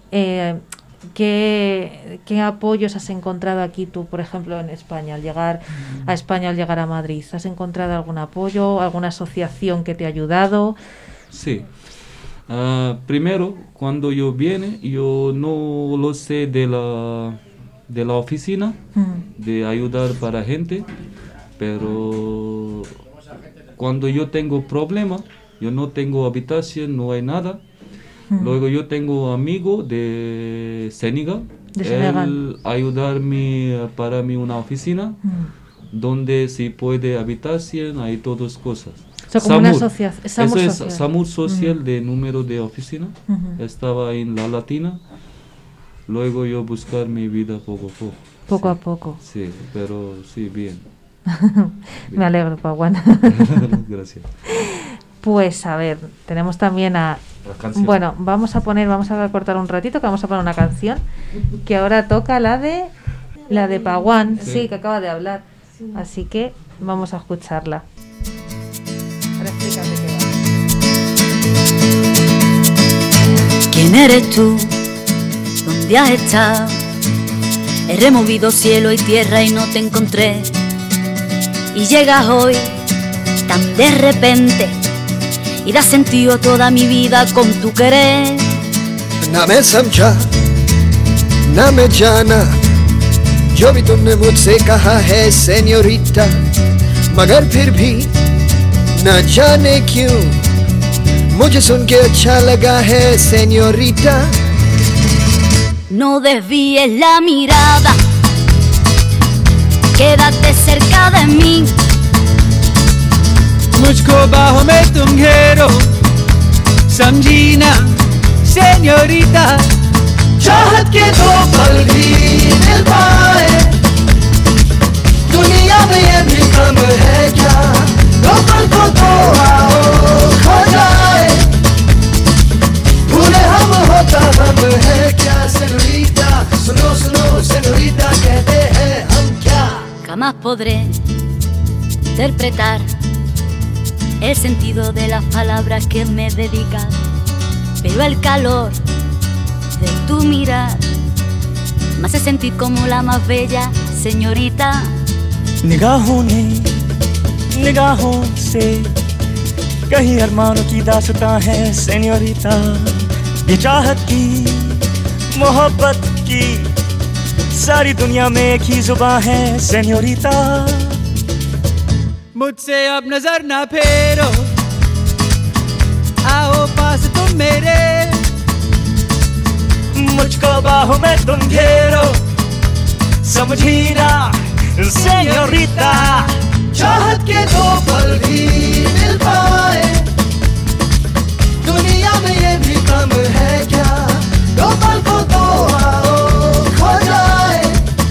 ¿qué apoyos has encontrado aquí tú, por ejemplo, en España, al llegar a España, al llegar a Madrid? ¿Has encontrado algún apoyo, alguna asociación que te ha ayudado? Sí. Primero, cuando yo vine, yo no lo sé de la oficina, de ayudar para gente, pero cuando yo tengo problema, yo no tengo habitación, no hay nada. Luego yo tengo amigo de Senegal. Él ayudarme para mí una oficina donde si puede habitación, hay todas cosas. O sea, como una asociación. Eso es SAMUR social de número de oficina. Estaba en La Latina. Luego yo buscar mi vida poco a poco. Poco a poco. Sí, pero sí, bien. Me alegro, Pawan. Gracias. Pues a ver, tenemos también bueno, vamos a cortar un ratito, que vamos a poner una canción que ahora toca la de Pawan, sí, que acaba de hablar. Así que vamos a escucharla. Ahora explícate qué va. ¿Quién eres tú? ¿Dónde has estado? He removido cielo y tierra y no te encontré. Y llegas hoy tan de repente y das sentido a toda mi vida con tu querer. ना मैं समझा ना मैं जाना जो भी तुमने मुझसे कहा है सेन्योरिटा, मगर फिर भी न जाने क्यों मुझे सुन के अच्छा लगा है सेन्योरिटा. No desvíes la mirada, quédate cerca de mí. मुझको बाहों में तुम घेरो, समझी ना सेन्योरिटा. चाहत के 2 पल भी मिल पाए दुनिया में ये भी कम है क्या. 2 पल को तो आओ खो जाए, भूले हम होता हम है क्या. सेन्योरिटा सुनो सुनो सेन्योरिटा कहते हैं हम क्या. Jamás podré interpretar el sentido de las palabras que me dedicas, pero el calor de tu mirar me hace sentir como la más bella señorita. निगाहों से कहीं अरमानों की दास्तां है सेन्योरिटा. ये चाहत की मोहब्बत की सारी दुनिया में एक ही जुबान है सेन्योरिटा. मुझसे अब नजर ना फेरो, आओ पास तुम मेरे. मुझको बाहों में तुम घेरो, समझी ना सेन्योरिटा. चाहत के 2 पल भी मिल पाए दुनिया में ये भी कम है क्या. दो पल को तो आओ खो जाए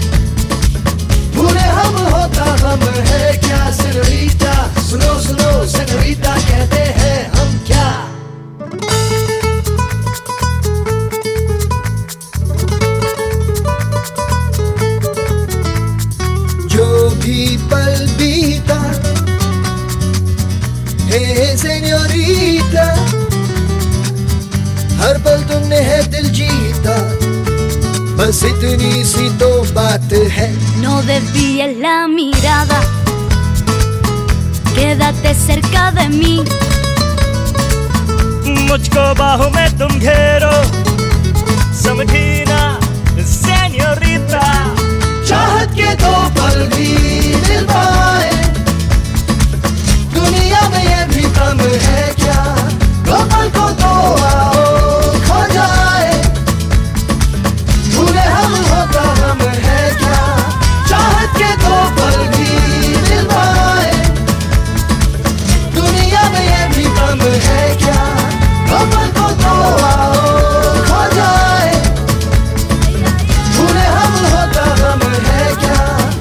पूरे हम होता हम है क्या सेनोरिटा सुनो सुनो सेनोरिटा कहते हैं हम क्या जो भी पल बीता हे सेनोरिटा हर पल तुमने है दिल जीता बस इतनी सी तो बात है No desvíes la mirada Quédate cerca de mí मुझको बाहों में तुम घेरो समझी ना सेन्योरिटा चाहत के दो पल भी दिल पाए दुनिया में ये भी कम है क्या दो पल को तो आओ खो जाए भूले हम होता हम है क्या चाहत के दो पल भी दिल पाए दुनिया में ये भी कम है क्या दो पल को तो आओ खो जाए भूले हम होता हम है क्या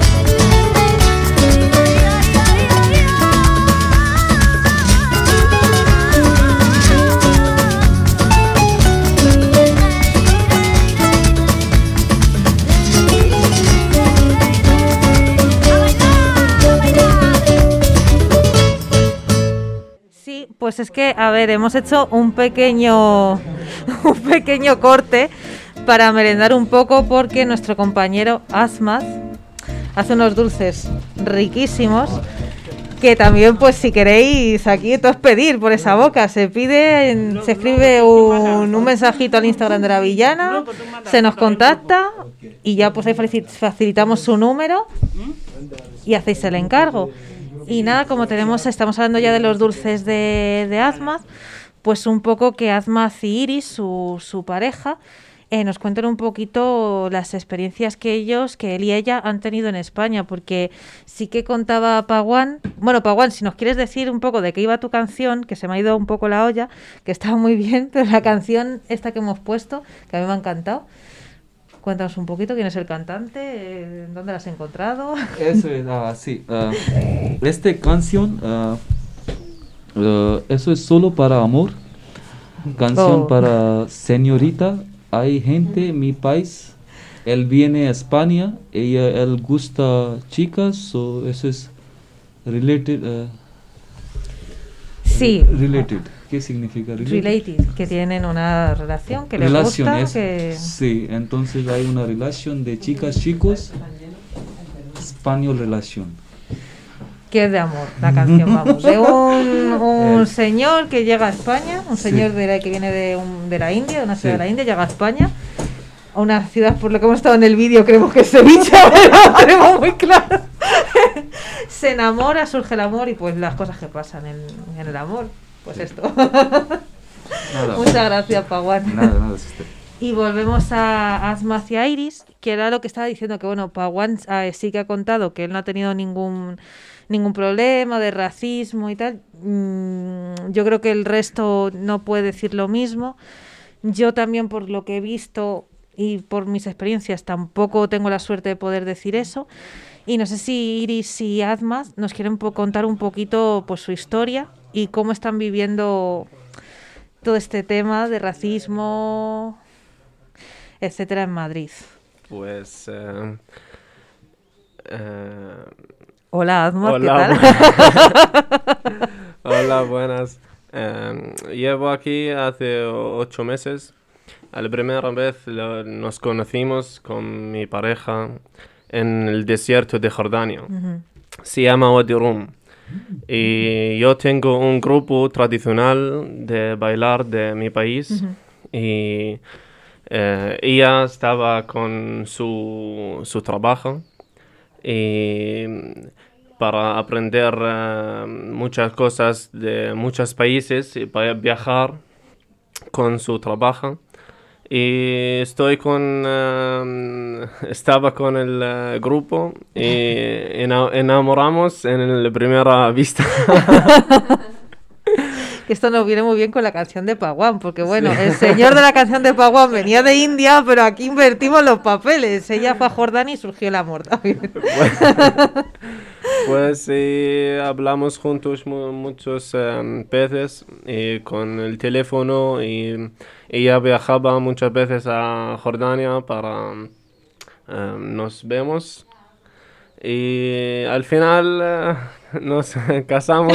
Sí, pues es que, a ver, hemos hecho un pequeño corte para merendar un poco porque nuestro compañero Asmaz hace unos dulces riquísimos que también, pues si queréis, aquí todo es pedir por esa boca. Se escribe un mensajito al Instagram de la Villana, se nos contacta y ya pues ahí facilitamos su número y hacéis el encargo. Y nada, como estamos hablando ya de los dulces de Asmaz, pues un poco que Asmaz y Iris, su pareja, nos cuenten un poquito las experiencias que él y ella han tenido en España, porque sí que contaba Pawan. Bueno, Pawan, si nos quieres decir un poco de qué iba tu canción, que se me ha ido un poco la olla, que estaba muy bien, pero la canción esta que hemos puesto, que a mí me ha encantado. Cuéntanos un poquito quién es el cantante, dónde la has encontrado. Eso es, sí. Esta canción, eso es solo para amor. Canción para señorita. Hay gente en mi país, él viene a España, él gusta chicas, so eso es related. Sí. Related. ¿Qué significa related? Related, que tienen una relación, que les gusta. Sí, entonces hay una relación de chicas, chicos, español relación. Que es de amor, la canción, vamos. De un señor que llega a España, un señor que viene de la India, de una ciudad de la India, llega a España, a una ciudad, por lo que hemos estado en el vídeo, creemos que es Sevilla, pero no tenemos muy claro. Se enamora, surge el amor y pues las cosas que pasan en el amor, pues esto. Nada. Muchas gracias, Pawan. Nada, Y volvemos a Asmaz y a Iris, que era lo que estaba diciendo, que bueno, Pawan sí que ha contado que él no ha tenido ningún problema de racismo y tal. Yo creo que el resto no puede decir lo mismo. Yo también, por lo que he visto y por mis experiencias, tampoco tengo la suerte de poder decir eso. Y no sé si Iris y Asmaz nos quieren contar un poquito pues su historia y cómo están viviendo todo este tema de racismo, etcétera, en Madrid. Pues hola, Asmaz, hola, ¿qué tal? Hola, buenas. Llevo aquí hace 8 meses. La primera vez nos conocimos con mi pareja en el desierto de Jordania. Se llama Wadi Rum. Y yo tengo un grupo tradicional de bailar de mi país. Y ella estaba con su trabajo. Y para aprender muchas cosas de muchos países y para viajar con su trabajo. Y estaba con el grupo y enamoramos en la primera vista. Esto nos viene muy bien con la canción de Pagwan, porque bueno, el señor de la canción de Pagwan venía de India, pero aquí invertimos los papeles. Ella fue a Jordania y surgió el amor también. Pues hablamos juntos muchos veces con el teléfono y ella viajaba muchas veces a Jordania para nos vemos y al final nos casamos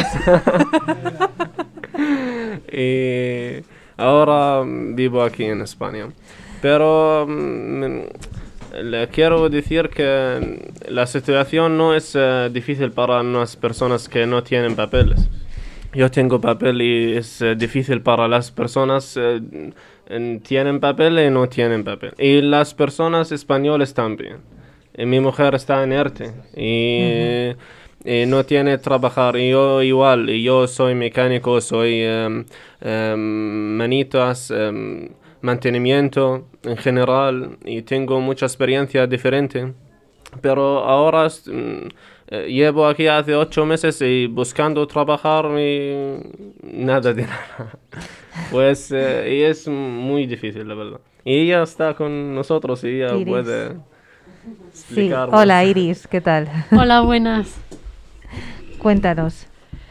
y ahora vivo aquí en España. Pero le quiero decir que la situación no es difícil para las personas que no tienen papeles. Yo tengo papel y es difícil para las personas tienen papel y no tienen papel. Y las personas españolas también. Mi mujer está en ERTE y no tiene trabajar. Y yo igual, y yo soy mecánico, soy manitas, mantenimiento en general y tengo mucha experiencia diferente. Pero ahora llevo aquí hace 8 meses y buscando trabajar y nada de nada. Pues y es muy difícil, la verdad. Y ella está con nosotros y ella Iris puede Sí. explicarnos. Hola Iris, ¿qué tal? Hola, buenas. Cuéntanos.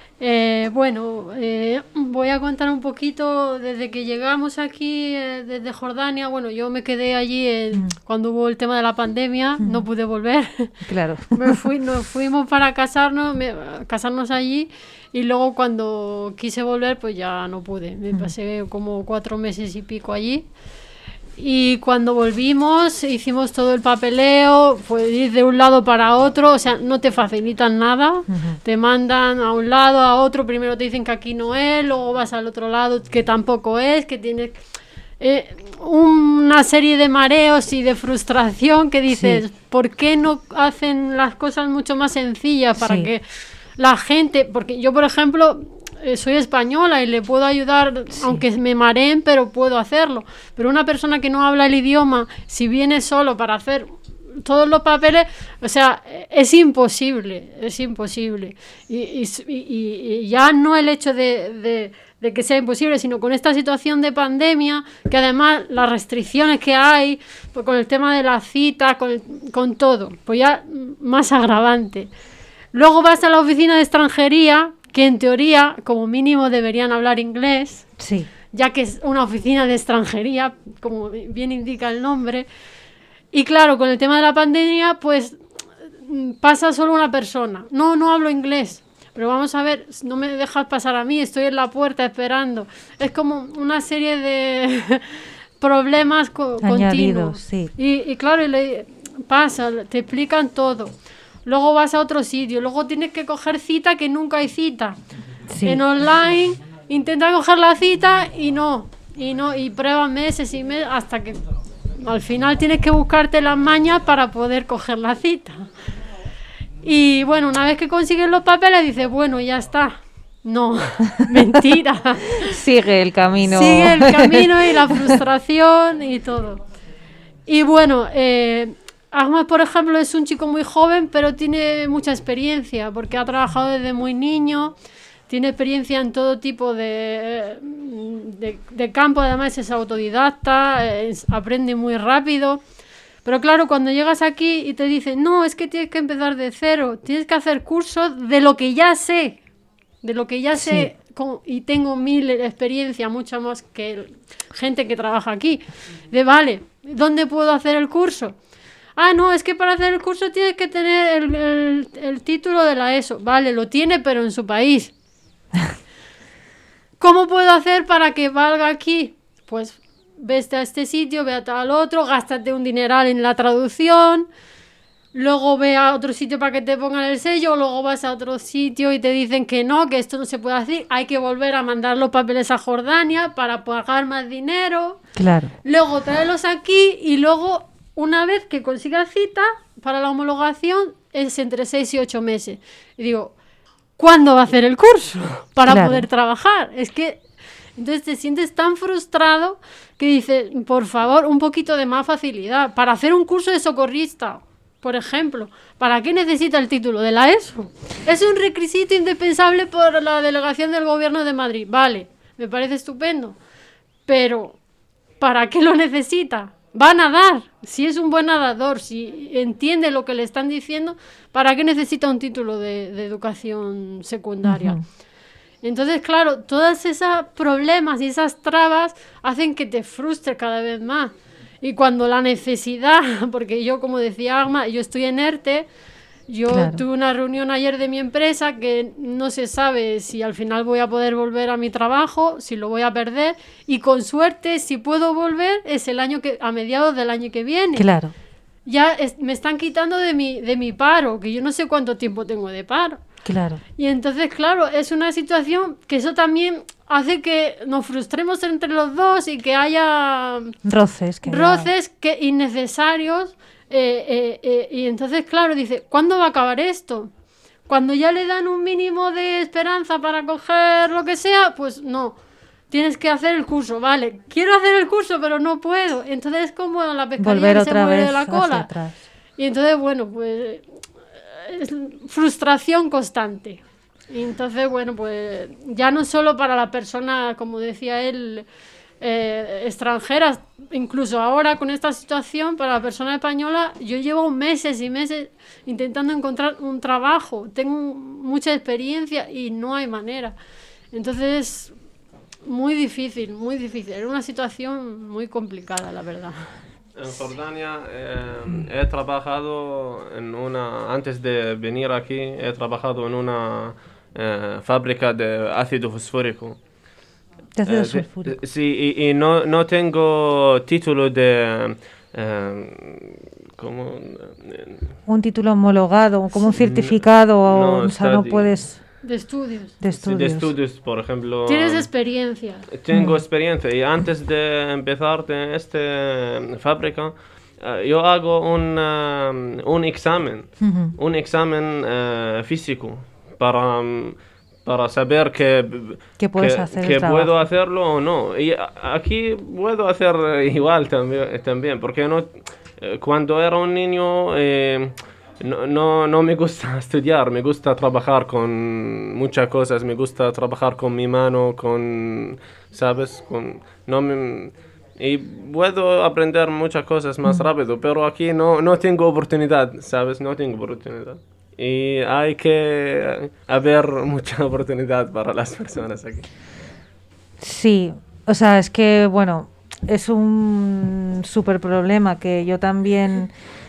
Voy a contar un poquito desde que llegamos aquí, desde Jordania. Bueno, yo me quedé allí cuando hubo el tema de la pandemia, no pude volver. Claro. Nos fuimos para casarnos allí y luego cuando quise volver pues ya no pude. Me pasé como 4 meses y pico allí. Y cuando volvimos hicimos todo el papeleo, pues ir de un lado para otro, o sea, no te facilitan nada, te mandan a un lado, a otro, primero te dicen que aquí no es, luego vas al otro lado que tampoco es, que tienes una serie de mareos y de frustración que dices, ¿por qué no hacen las cosas mucho más sencillas para que la gente, porque yo por ejemplo soy española y le puedo ayudar, aunque me mareen, pero puedo hacerlo. Pero una persona que no habla el idioma, si viene solo para hacer todos los papeles, o sea, es imposible. Y ya no el hecho de que sea imposible, sino con esta situación de pandemia, que además las restricciones que hay, pues con el tema de las citas, con todo, pues ya más agravante. Luego vas a la oficina de extranjería, que en teoría, como mínimo, deberían hablar inglés, ya que es una oficina de extranjería, como bien indica el nombre. Y claro, con el tema de la pandemia, pues pasa solo una persona. No hablo inglés, pero vamos a ver, no me dejas pasar a mí, estoy en la puerta esperando. Es como una serie de problemas continuos. Sí. Y claro, pasa, te explican todo. Luego vas a otro sitio, luego tienes que coger cita que nunca hay cita. En online intenta coger la cita y pruebas meses y meses hasta que al final tienes que buscarte las mañas para poder coger la cita. Y bueno, una vez que consigues los papeles dices, bueno, ya está. No, mentira. Sigue el camino. Sigue el camino y la frustración y todo. Y bueno, Ahmad, por ejemplo, es un chico muy joven, pero tiene mucha experiencia, porque ha trabajado desde muy niño, tiene experiencia en todo tipo de campo, además es autodidacta, aprende muy rápido. Pero claro, cuando llegas aquí y te dicen, no, es que tienes que empezar de cero, tienes que hacer cursos de lo que ya sé, y tengo 1000 experiencia, mucha más que gente que trabaja aquí. Vale, ¿dónde puedo hacer el curso? No, es que para hacer el curso tienes que tener el título de la ESO. Vale, lo tiene, pero en su país. ¿Cómo puedo hacer para que valga aquí? Pues vete a este sitio, ve a tal otro, gástate un dineral en la traducción, luego ve a otro sitio para que te pongan el sello, luego vas a otro sitio y te dicen que no, que esto no se puede hacer, hay que volver a mandar los papeles a Jordania para pagar más dinero. Claro. Luego tráelos aquí y luego, una vez que consigas cita para la homologación, es entre 6 y 8 meses. Y digo, ¿cuándo va a hacer el curso para poder trabajar? Es que entonces te sientes tan frustrado que dices, por favor, un poquito de más facilidad. Para hacer un curso de socorrista, por ejemplo, ¿para qué necesita el título de la ESO? Es un requisito indispensable por la delegación del Gobierno de Madrid. Vale, me parece estupendo, pero ¿para qué lo necesita? Va a nadar, si es un buen nadador, si entiende lo que le están diciendo, ¿para qué necesita un título de educación secundaria? Entonces, claro, todos esos problemas y esas trabas hacen que te frustres cada vez más. Y cuando la necesidad, porque yo, como decía Agma, yo estoy en ERTE, yo tuve una reunión ayer de mi empresa que no se sabe si al final voy a poder volver a mi trabajo, si lo voy a perder, y con suerte, si puedo volver, es a mediados del año que viene. Claro. Ya me están quitando de mi paro, que yo no sé cuánto tiempo tengo de paro. Claro. Y entonces, claro, es una situación que eso también hace que nos frustremos entre los dos y que haya roces innecesarios. Y entonces, claro, dice, ¿cuándo va a acabar esto? Cuando ya le dan un mínimo de esperanza para coger lo que sea, pues no, tienes que hacer el curso, vale, quiero hacer el curso, pero no puedo. Entonces es como la pescadilla que se mueve de la cola. Y entonces, bueno, pues es frustración constante. Y entonces, bueno, pues ya no solo para la persona, como decía él, extranjeras, incluso ahora con esta situación, para la persona española, yo llevo meses y meses intentando encontrar un trabajo, tengo mucha experiencia y no hay manera. Entonces, muy difícil, era una situación muy complicada, la verdad. En Jordania he trabajado antes de venir aquí, he trabajado en una fábrica de ácido fosfórico. Sí, y no tengo título de... ¿cómo? Un título homologado, como un certificado, o sea, no puedes... De estudios. De estudios, por ejemplo. ¿Tienes experiencia? Tengo experiencia, y antes de empezar en esta fábrica, yo hago un examen, un examen físico para saber que puedo hacerlo o no. Y aquí puedo hacer igual también porque cuando era un niño no me gusta estudiar, me gusta trabajar con muchas cosas, me gusta trabajar con mi mano, ¿sabes? Y puedo aprender muchas cosas más rápido, pero aquí no tengo oportunidad, ¿sabes? No tengo oportunidad. Y hay que haber mucha oportunidad para las personas aquí. Sí, o sea, es que, bueno, es un súper problema que yo también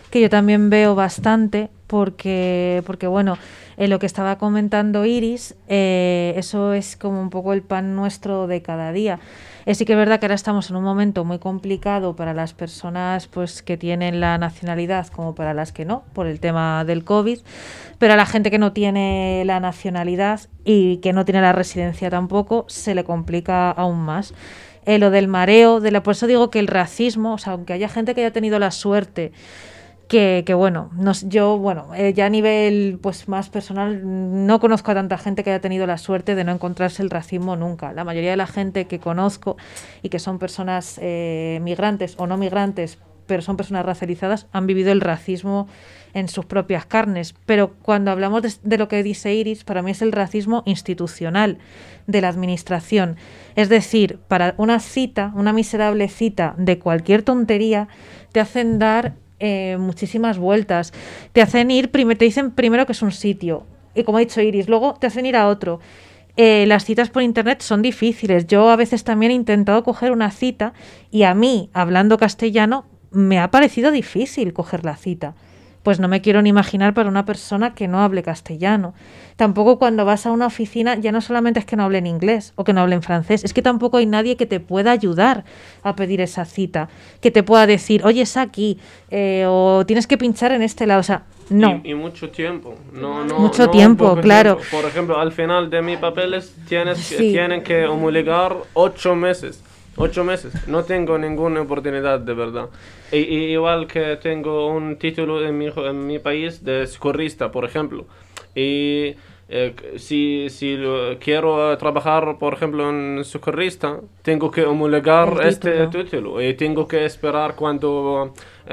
veo bastante porque bueno, lo que estaba comentando Iris, eso es como un poco el pan nuestro de cada día. Sí que es verdad que ahora estamos en un momento muy complicado para las personas pues que tienen la nacionalidad como para las que no, por el tema del COVID, pero a la gente que no tiene la nacionalidad y que no tiene la residencia tampoco, se le complica aún más. Lo del mareo, por eso digo que el racismo, o sea, aunque haya gente que haya tenido la suerte que bueno, ya a nivel pues más personal no conozco a tanta gente que haya tenido la suerte de no encontrarse el racismo nunca. La mayoría de la gente que conozco y que son personas migrantes o no migrantes, pero son personas racializadas, han vivido el racismo en sus propias carnes. Pero cuando hablamos de lo que dice Iris, para mí es el racismo institucional de la administración. Es decir, para una miserable cita de cualquier tontería, te hacen dar muchísimas vueltas, te hacen ir, te dicen primero que es un sitio, y como ha dicho Iris, luego te hacen ir a otro. Las citas por internet son difíciles. Yo a veces también he intentado coger una cita y a mí, hablando castellano, me ha parecido difícil coger la cita. Pues no me quiero ni imaginar para una persona que no hable castellano. Tampoco cuando vas a una oficina, ya no solamente es que no hablen inglés o que no hablen francés, es que tampoco hay nadie que te pueda ayudar a pedir esa cita, que te pueda decir, oye, es aquí, o tienes que pinchar en este lado, o sea, no. Y mucho tiempo. Mucho tiempo, claro. Tiempo. Por ejemplo, al final de mis papeles tienen que homologar 8 meses. 8 meses, no tengo ninguna oportunidad de verdad. Y igual que tengo un título en mi país de socorrista, por ejemplo. Y si quiero trabajar, por ejemplo, en socorrista, tengo que homologar este título. Y tengo que esperar cuando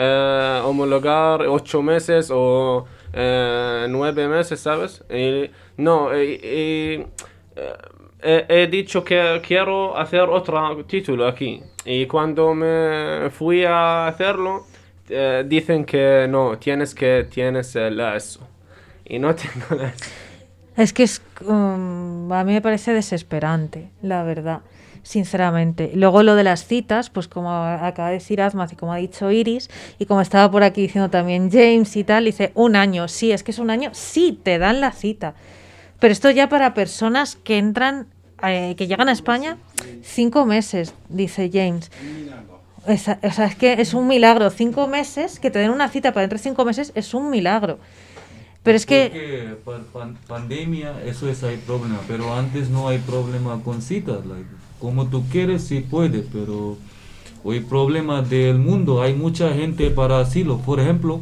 homologar 8 meses o 9 meses, ¿sabes? he dicho que quiero hacer otro título aquí. Y cuando me fui a hacerlo, dicen que no, tienes la ESO. Y no tengo la ESO. Es que a mí me parece desesperante, la verdad, sinceramente. Luego lo de las citas, pues como acaba de decir Azmaz y como ha dicho Iris, y como estaba por aquí diciendo también James y tal, dice 1 año, sí, es que es 1 año, sí, te dan la cita. Pero esto ya para personas que entran, que llegan a España 5 meses, dice James. O sea, es que es un milagro. 5 meses, que te den una cita para dentro de 5 meses, es un milagro. Pero es que... Porque pandemia, eso hay problema, pero antes no hay problema con citas. Como tú quieres, sí puedes, pero hoy problema del mundo, hay mucha gente para asilo. Por ejemplo,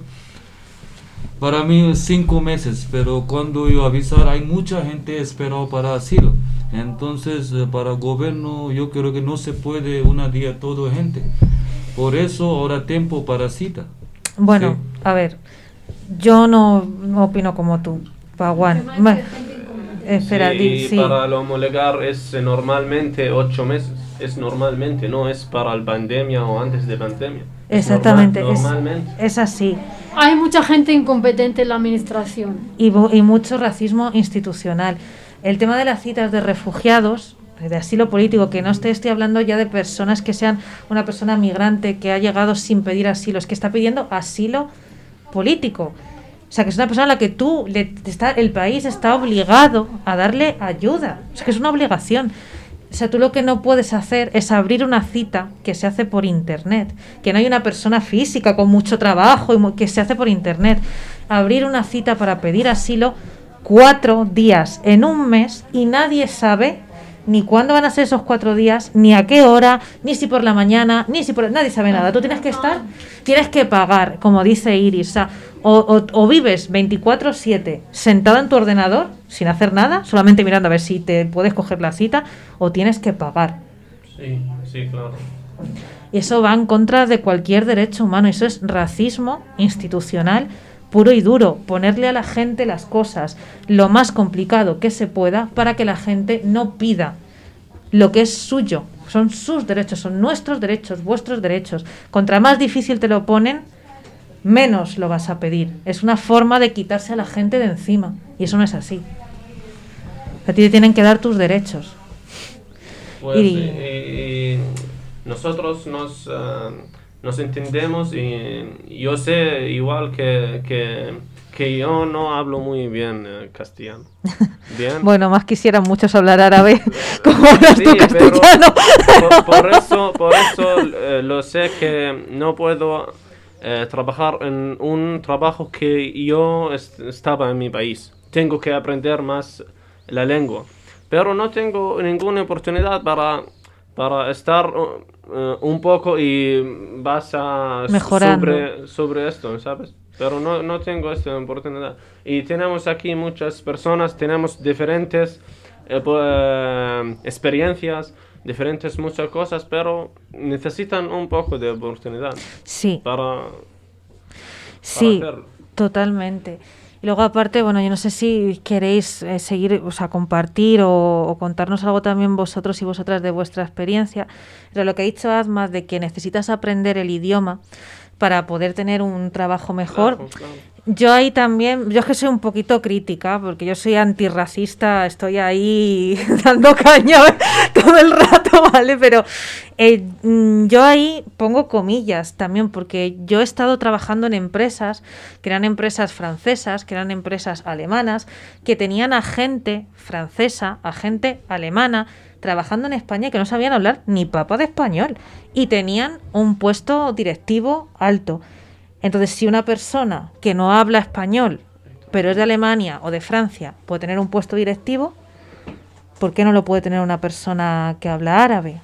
para mí 5 meses, pero cuando yo avisar, hay mucha gente esperado para asilo. Entonces, para el gobierno, yo creo que no se puede una día todo gente. Por eso, ahora tiempo para cita. Bueno, sí. A ver, yo no opino como tú, Paguán. Espera, sí. Para lo homologar es normalmente 8 meses. Es normalmente, no es para la pandemia o antes de pandemia. Exactamente, normalmente. Es así. Hay mucha gente incompetente en la administración. Y mucho racismo institucional. El tema de las citas de refugiados, de asilo político, que no estoy hablando ya de personas que sean una persona migrante que ha llegado sin pedir asilo, es que está pidiendo asilo político. O sea, que es una persona a la que el país está obligado a darle ayuda. O sea, que es una obligación. O sea, tú lo que no puedes hacer es abrir una cita que se hace por internet, que no hay una persona física con mucho trabajo y que se hace por internet. Abrir una cita para pedir asilo 4 días en un mes y nadie sabe ni cuándo van a ser esos 4 días, ni a qué hora, ni si por la mañana, nadie sabe nada. Tú tienes que pagar, como dice Iris, o vives 24/7 sentada en tu ordenador sin hacer nada, solamente mirando a ver si te puedes coger la cita, o tienes que pagar. Sí, claro. Y eso va en contra de cualquier derecho humano, eso es racismo institucional puro y duro, ponerle a la gente las cosas lo más complicado que se pueda para que la gente no pida lo que es suyo. Son sus derechos, son nuestros derechos, vuestros derechos. Contra más difícil te lo ponen, menos lo vas a pedir. Es una forma de quitarse a la gente de encima, y eso no es así. A ti te tienen que dar tus derechos. Pues, y nosotros nos entendemos, y yo sé igual que yo no hablo muy bien castellano. ¿Bien? Bueno, más quisieran muchos hablar árabe como hablas tú castellano. Por eso lo sé que no puedo trabajar en un trabajo que yo estaba en mi país. Tengo que aprender más la lengua, pero no tengo ninguna oportunidad para estar un poco y vas a mejorando sobre esto, ¿sabes? Pero no tengo esta oportunidad. Y tenemos aquí muchas personas, tenemos diferentes experiencias, diferentes muchas cosas, pero necesitan un poco de oportunidad. Sí. Para hacerlo. Totalmente. Y luego aparte, bueno, yo no sé si queréis seguir, o sea, compartir o contarnos algo también vosotros y vosotras de vuestra experiencia, pero lo que ha dicho Azmaz de que necesitas aprender el idioma para poder tener un trabajo mejor. Claro. Yo ahí también, yo es que soy un poquito crítica, porque yo soy antirracista, estoy ahí dando caña todo el rato, ¿vale? Pero yo ahí pongo comillas también, porque yo he estado trabajando en empresas, que eran empresas francesas, que eran empresas alemanas, que tenían a gente francesa, a gente alemana, trabajando en España y que no sabían hablar ni papa de español, y tenían un puesto directivo alto. Entonces, si una persona que no habla español, pero es de Alemania o de Francia, puede tener un puesto directivo, ¿por qué no lo puede tener una persona que habla árabe?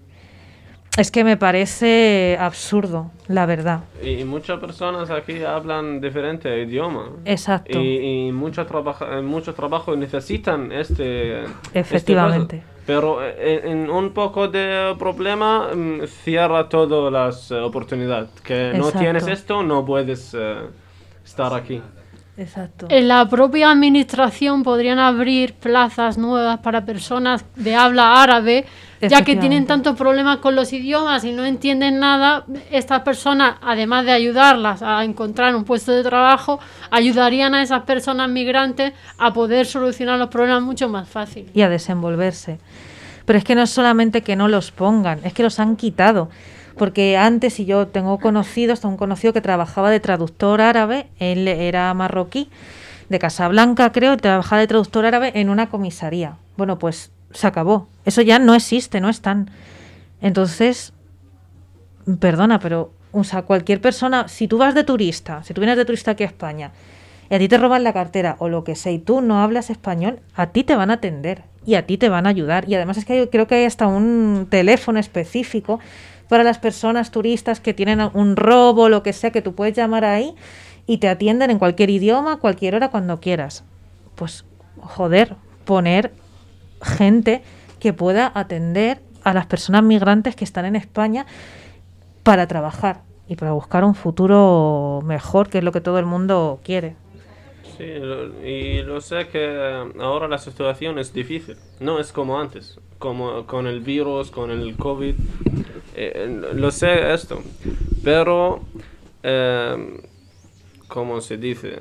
Es que me parece absurdo, la verdad. Y muchas personas aquí hablan diferentes idiomas. Exacto. Y muchos trabajos necesitan efectivamente. Pero en un poco de problema cierra todas las oportunidades. Que no tienes esto, no puedes estar aquí. Exacto. En la propia administración podrían abrir plazas nuevas para personas de habla árabe, ya que tienen tantos problemas con los idiomas y no entienden nada. Estas personas, además de ayudarlas a encontrar un puesto de trabajo, ayudarían a esas personas migrantes a poder solucionar los problemas mucho más fácil. Y a desenvolverse. Pero es que no es solamente que no los pongan, es que los han quitado. Porque antes, y yo tengo conocidos, un conocido que trabajaba de traductor árabe, él era marroquí, de Casablanca creo, y trabajaba de traductor árabe en una comisaría. Bueno, pues se acabó. Eso ya no existe, no están. Entonces, perdona, pero o sea, cualquier persona, si tú vas de turista, si tú vienes de turista aquí a España, y a ti te roban la cartera o lo que sea, y tú no hablas español, a ti te van a atender y a ti te van a ayudar. Y además es que creo que hay hasta un teléfono específico para las personas turistas que tienen un robo, lo que sea, que tú puedes llamar ahí y te atienden en cualquier idioma, cualquier hora, cuando quieras. Pues, joder, poner gente que pueda atender a las personas migrantes que están en España para trabajar y para buscar un futuro mejor, que es lo que todo el mundo quiere. Sí, y lo sé que ahora la situación es difícil, no es como antes, como con el virus, con el COVID, lo sé esto, pero, como se dice,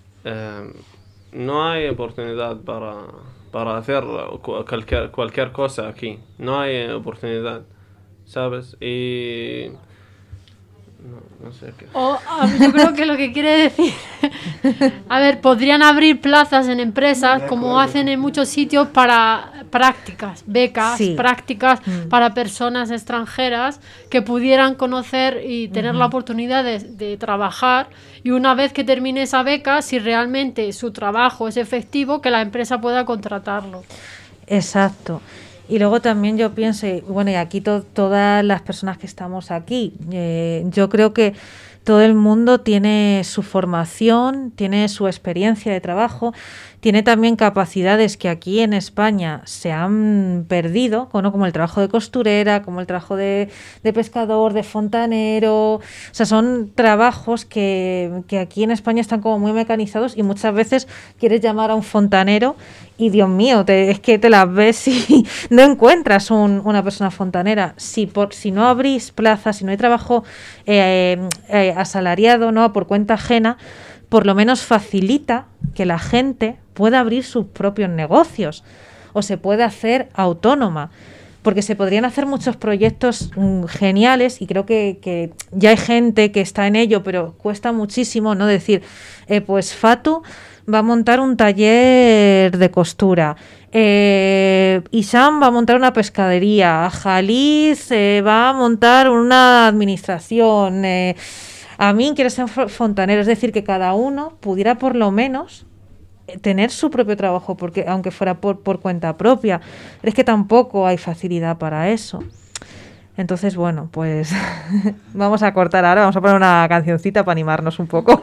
no hay oportunidad para hacer cualquier cosa aquí, no hay oportunidad, ¿sabes? Y no sé qué. Yo creo que lo que quiere decir, a ver, podrían abrir plazas en empresas como hacen en muchos sitios para prácticas, becas, prácticas para personas extranjeras que pudieran conocer y tener la oportunidad de trabajar, y una vez que termine esa beca, si realmente su trabajo es efectivo, que la empresa pueda contratarlo. Exacto. Y luego también yo pienso, bueno, y aquí todas las personas que estamos aquí, yo creo que todo el mundo tiene su formación, tiene su experiencia de trabajo, tiene también capacidades que aquí en España se han perdido, ¿no? Como el trabajo de costurera, como el trabajo de pescador, de fontanero. O sea, son trabajos que aquí en España están como muy mecanizados, y muchas veces quieres llamar a un fontanero y, Dios mío, es que te las ves y no encuentras una persona fontanera. Si no abrís plazas, si no hay trabajo asalariado, ¿no?, por cuenta ajena, por lo menos facilita que la gente pueda abrir sus propios negocios o se pueda hacer autónoma, porque se podrían hacer muchos proyectos geniales, y creo que ya hay gente que está en ello, pero cuesta muchísimo, ¿no? Decir, pues Fatu va a montar un taller de costura, Isam va a montar una pescadería, Jaliz va a montar una administración, Amin quiere ser fontanero. Es decir, que cada uno pudiera por lo menos tener su propio trabajo, porque aunque fuera por cuenta propia, es que tampoco hay facilidad para eso. Entonces, bueno, pues vamos a cortar ahora, vamos a poner una cancioncita para animarnos un poco.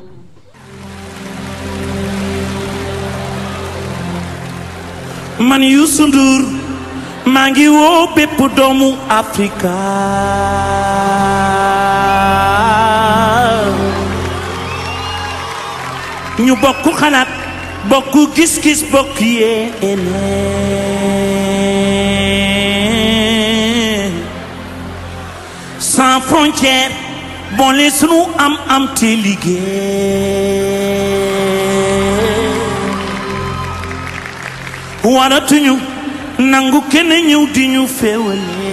Man Youssou Ndour maa ngi woo bépp doomu Afrika ñu bokk xalaat bokk gis-gis bokk yéene sans frontière boole sunu am te liggéey waratuñu nangu kenn ñëw di ñu féewale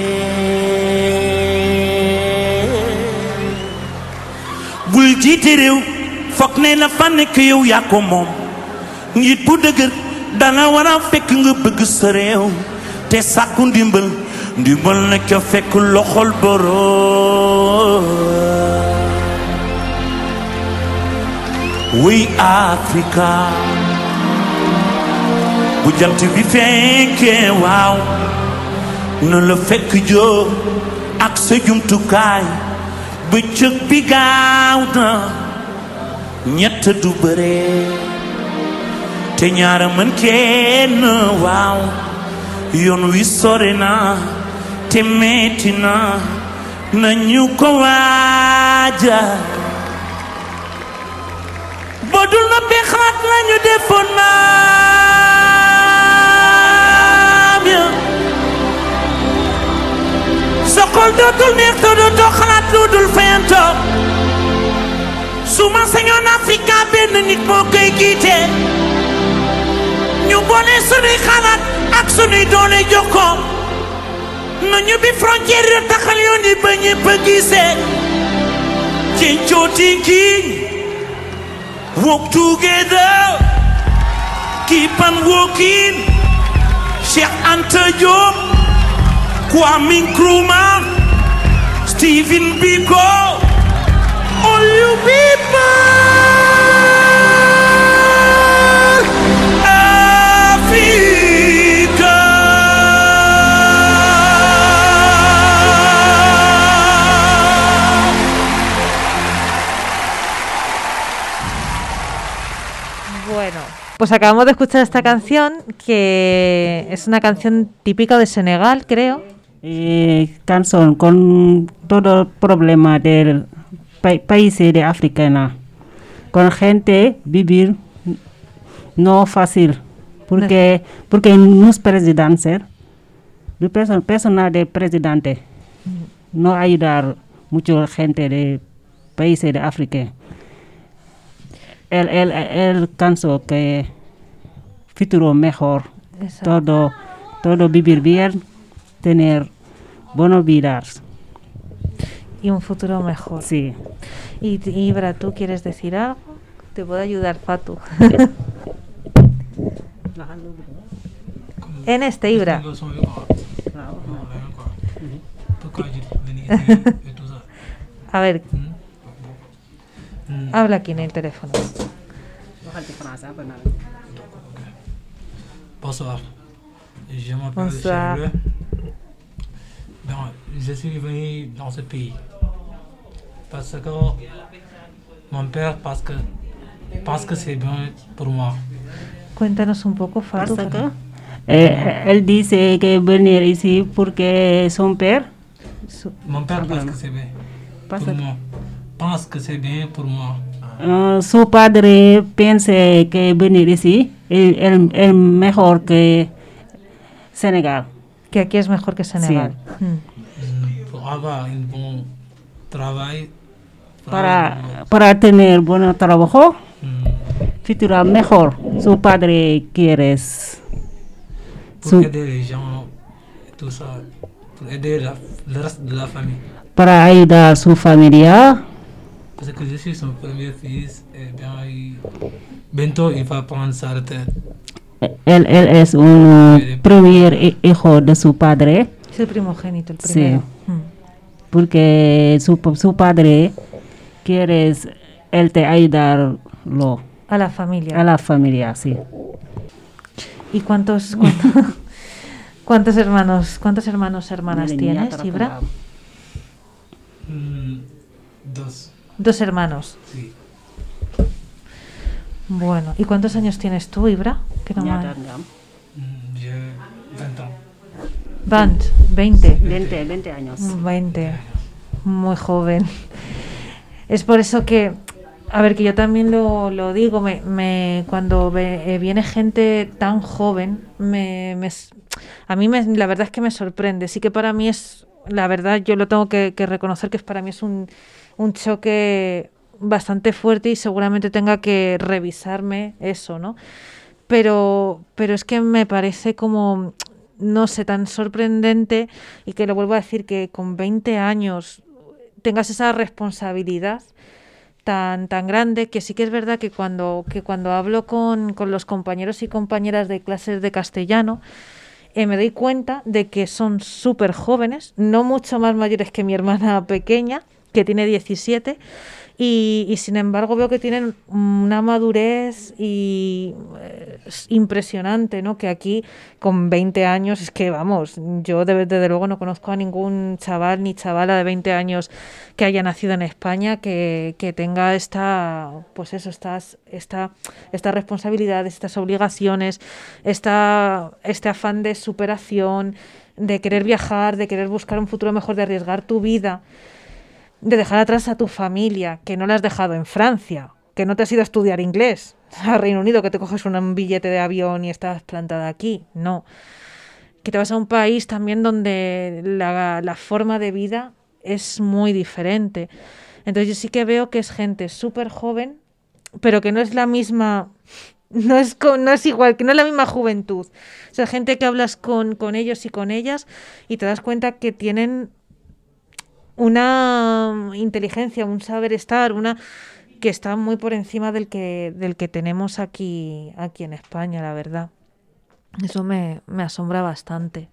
bul jiite réew foog ne la fa nekk yow yaa ko moom njiit bu dëgër danga war a fekk nga bëgg sa réew te sàkku ndimbal nekk fekk loxol boroom. We Africa bu jant bi fekkee waaw na la fekk joo ak sa jumtukaay bëccëg bi gaaw na ñett du bëre te ñaara mën kenn waaw yoon wi sore na te metti na nañu ko waaja bo dul noppee xalaat lañu defoon maam ya sa xol dootul neex te dootoo xalaat lu dul fayanto su ma sañoon Afrika benn nit moo koy jiite ñu boole sunuy xalaat ak sunuy doole jokkoo nu ñu bi frontière yu taxal yoon yi ba ñëpp a gisee Chincho thinking walk together keep on walking Cheikh Anta Diop Kwame Nkrumah Stephen Biko all you people Africa Bueno, pues acabamos de escuchar esta canción, que es una canción típica de Senegal, creo. Canción con todo el problema del país de África. Con gente vivir no fácil, porque los presidentes, la persona de presidente, no ayudar mucho gente de países de África. El canso que futuro mejor, todo vivir bien, tener buenas vidas. Y un futuro mejor. Sí. Y Ibra, ¿tú quieres decir algo? Te puedo ayudar, Fatu. En este, Ibra. A ver. Habla aquí en el teléfono. Bonsoir. Je m'appelle Bonsoir. Charles. Donc, je suis venu dans ce pays parce que mon père pense que c'est bien pour moi. Cuéntanos un poco, Fatu. Él dice que venir ici porque son père. Mon père pense que c'est bien pour moi. Pense que c'est bien pour moi. Su padre piensa que venir ici es mejor que Senegal. Que aquí es mejor que Senegal. Sí. Pour avoir un bon travail. Para tener buen trabajo, futuro mejor. Su padre quiere. Pour aider les gens, tout ça. Pour aider le reste de la famille. Para ayudar a su familia. Parce que je suis son premier fils et bien bientôt il va prendre sa retraite. Él es un primer hijo de su padre. Es el primogénito, el primero. Sí. Porque su padre quiere él te ayudarlo. A la familia. A la familia, sí. ¿Y cuántos hermanas tienes, Ibra? Dos hermanos. Sí. Bueno, ¿y cuántos años tienes tú, Ibra? Que no mal. 20 años. 20. Muy joven. Es por eso que, a ver, que yo también lo digo, cuando viene gente tan joven, a mí la verdad es que me sorprende. Sí que para mí es, la verdad, yo lo tengo que reconocer que para mí es un choque bastante fuerte y seguramente tenga que revisarme eso, ¿no? Pero es que me parece como, no sé, tan sorprendente, y que lo vuelvo a decir, que con 20 años tengas esa responsabilidad tan grande, que sí que es verdad que cuando hablo con los compañeros y compañeras de clases de castellano, me doy cuenta de que son súper jóvenes, no mucho más mayores que mi hermana pequeña, que tiene 17, y sin embargo veo que tienen una madurez impresionante, ¿no? Que aquí con 20 años es que, vamos, yo desde luego no conozco a ningún chaval ni chavala de 20 años que haya nacido en España que tenga esta responsabilidad, estas obligaciones, este afán de superación, de querer viajar, de querer buscar un futuro mejor, de arriesgar tu vida, de dejar atrás a tu familia, que no la has dejado en Francia, que no te has ido a estudiar inglés a Reino Unido, que te coges un billete de avión y estás plantada aquí, no. Que te vas a un país también donde la forma de vida es muy diferente. Entonces yo sí que veo que es gente súper joven, pero que no es la misma, no es igual, que no es la misma juventud. O sea, gente que hablas con ellos y con ellas y te das cuenta que tienen una inteligencia, un saber estar, que está muy por encima del que tenemos aquí en España, la verdad. Eso me asombra bastante.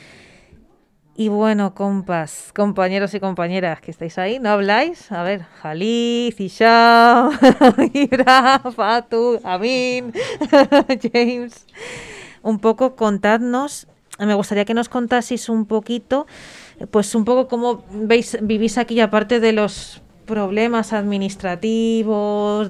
Y bueno, compas, compañeros y compañeras que estáis ahí, ¿no habláis? A ver, Jalid, Hisham, Ibra, Fatu, Amin, James. Un poco contadnos, me gustaría que nos contaseis un poquito, pues un poco cómo vivís aquí, aparte de los problemas administrativos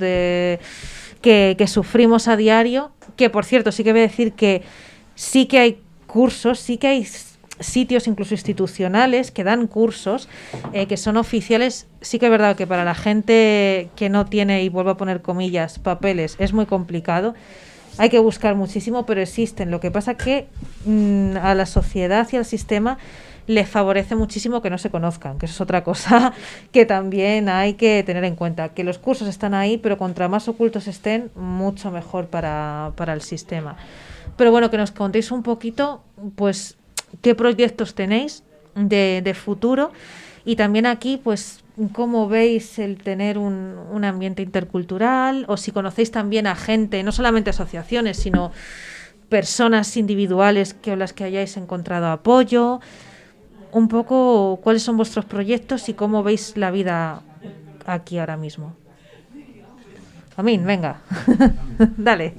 que sufrimos a diario, que por cierto sí que voy a decir que sí que hay cursos, sí que hay sitios incluso institucionales que dan cursos que son oficiales. Sí que es verdad que para la gente que no tiene, y vuelvo a poner comillas, papeles, es muy complicado, hay que buscar muchísimo, pero existen. Lo que pasa que a la sociedad y al sistema le favorece muchísimo que no se conozcan, que eso es otra cosa que también hay que tener en cuenta, que los cursos están ahí, pero contra más ocultos estén, mucho mejor para el sistema. Pero bueno, que nos contéis un poquito, pues, qué proyectos tenéis de futuro, y también aquí, pues, cómo veis el tener un ambiente intercultural, o si conocéis también a gente, no solamente asociaciones, sino personas individuales con las que hayáis encontrado apoyo. Un poco cuáles son vuestros proyectos y cómo veis la vida aquí ahora mismo. Amin, venga, dale.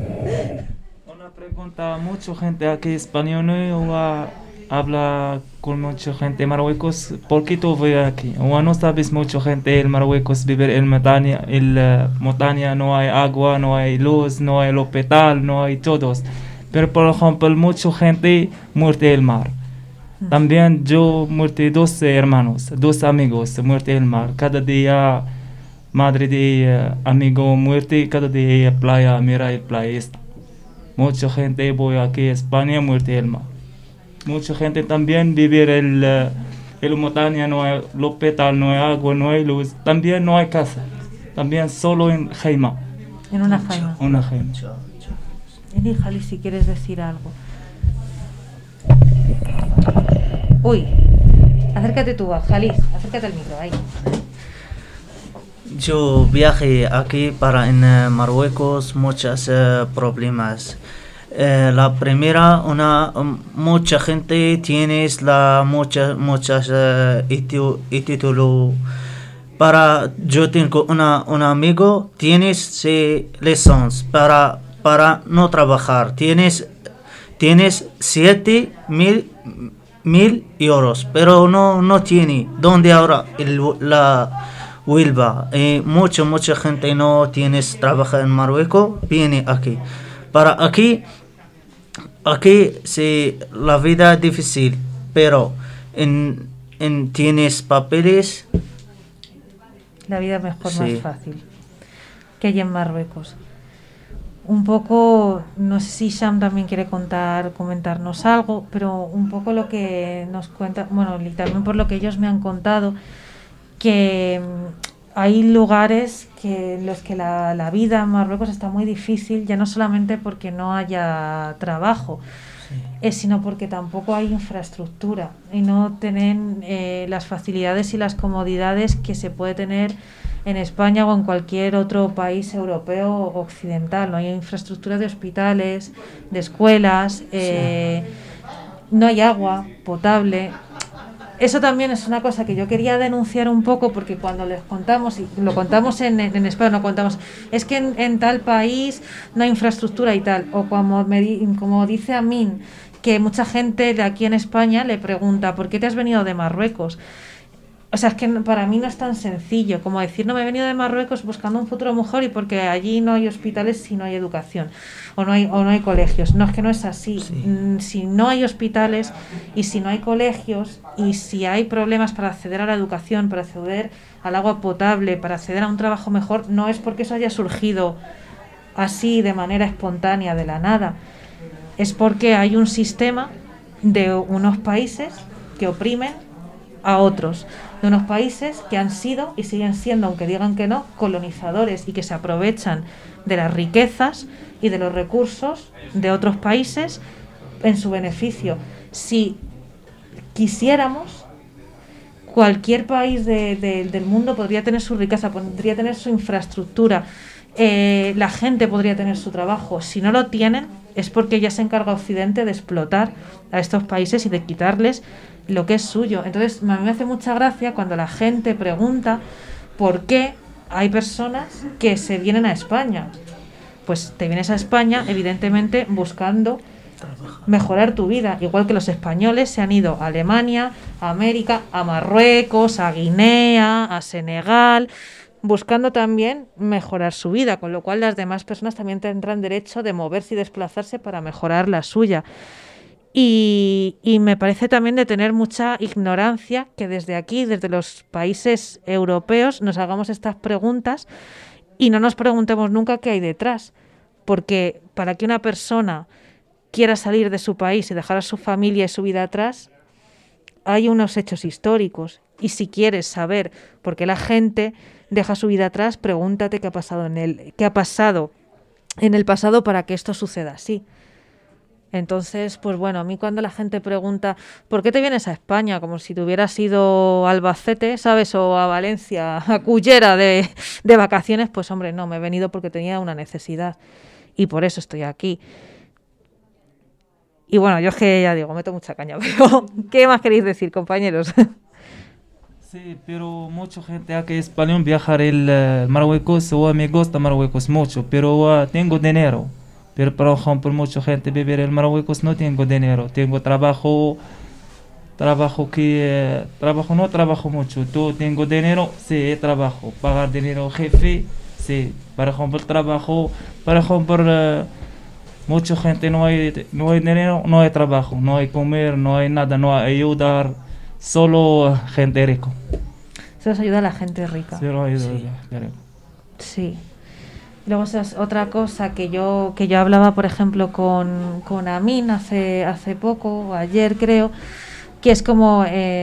Una pregunta, mucha gente aquí español o habla con mucha gente de Marruecos, ¿por qué tú vives aquí? O no sabes mucha gente en Marruecos vive en montaña, no hay agua, no hay luz, no hay hospital, no hay todos. Pero por ejemplo, mucha gente muere en el mar. También yo muerto 2 hermanos, 2 amigos muertos en el mar. Cada día madre de amigo muerte, cada día playa, mira el playa. Mucha gente voy aquí a España muerto en el mar. Mucha gente también vive en la montaña, no hay hospital, no hay agua, no hay luz. También no hay casa. También solo en jaima. En una jaima. Una jaima. Jalid, si quieres decir algo. Uy, acércate tú, Jalid, acércate al micro, ahí. Yo viajé aquí para en Marruecos muchos problemas. La primera, mucha gente tiene muchas títulos. Yo tengo un amigo, tienes licencias para no trabajar, tienes 7.000 euros, pero no tiene donde ahora la vuelva. Mucha gente no tiene trabajo en Marruecos, viene aquí. Para aquí sí, la vida es difícil, pero tienes papeles, la vida es mejor, sí, más fácil que allí en Marruecos. Un poco, no sé si Sham también quiere comentarnos algo, pero un poco lo que nos cuenta, bueno, y también por lo que ellos me han contado, que hay lugares en los que la vida en Marruecos está muy difícil, ya no solamente porque no haya trabajo, sino porque tampoco hay infraestructura y no tienen las facilidades y las comodidades que se puede tener en España o en cualquier otro país europeo o occidental. No hay infraestructura de hospitales, de escuelas, no hay agua potable. Eso también es una cosa que yo quería denunciar un poco, porque cuando les contamos, y lo contamos en España, no contamos, es que en tal país no hay infraestructura y tal, o como dice Amin, que mucha gente de aquí en España le pregunta, ¿por qué te has venido de Marruecos? O sea, es que para mí no es tan sencillo como decir, no, me he venido de Marruecos buscando un futuro mejor y porque allí no hay hospitales si no hay educación o no hay colegios. No, es que no es así. Si no hay hospitales y si no hay colegios y si hay problemas para acceder a la educación, para acceder al agua potable, para acceder a un trabajo mejor, no es porque eso haya surgido así de manera espontánea de la nada. Es porque hay un sistema de unos países que oprimen a otros, de unos países que han sido y siguen siendo, aunque digan que no, colonizadores y que se aprovechan de las riquezas y de los recursos de otros países en su beneficio. Si quisiéramos, cualquier país del mundo podría tener su riqueza, podría tener su infraestructura, la gente podría tener su trabajo. Si no lo tienen, es porque ya se encarga Occidente de explotar a estos países y de quitarles lo que es suyo. Entonces, a mí me hace mucha gracia cuando la gente pregunta por qué hay personas que se vienen a España. Pues te vienes a España, evidentemente, buscando mejorar tu vida, igual que los españoles se han ido a Alemania, a América, a Marruecos, a Guinea, a Senegal, buscando también mejorar su vida, con lo cual las demás personas también tendrán derecho de moverse y desplazarse para mejorar la suya. Y me parece también de tener mucha ignorancia que desde aquí, desde los países europeos, nos hagamos estas preguntas y no nos preguntemos nunca qué hay detrás, porque para que una persona quiera salir de su país y dejar a su familia y su vida atrás, hay unos hechos históricos. Y si quieres saber por qué la gente deja su vida atrás, pregúntate qué ha pasado en el pasado para que esto suceda así. Entonces, pues bueno, a mí cuando la gente pregunta ¿por qué te vienes a España? Como si te hubieras ido a Albacete, ¿sabes? O a Valencia, a Cullera de vacaciones, pues hombre, no, me he venido porque tenía una necesidad y por eso estoy aquí. Y bueno, yo es que ya digo, meto mucha caña, pero ¿qué más queréis decir, compañeros? Sí, pero mucha gente aquí español viajar el Marruecos, o me gusta Marruecos mucho, pero tengo dinero. Pero por ejemplo, mucha gente vivir en Marruecos no tengo dinero, tengo trabajo que no trabajo mucho. Tú tengo dinero, sí, trabajo, pagar dinero jefe, sí. Por ejemplo, trabajo, mucha gente no hay dinero, no hay trabajo, no hay comer, no hay nada, no hay ayudar, solo gente rico. Solo se ayuda a la gente rica. Solo ayuda sí. a la gente rica. Sí. Luego esa es otra cosa que yo hablaba, por ejemplo, con Amin hace poco, o ayer creo, que es como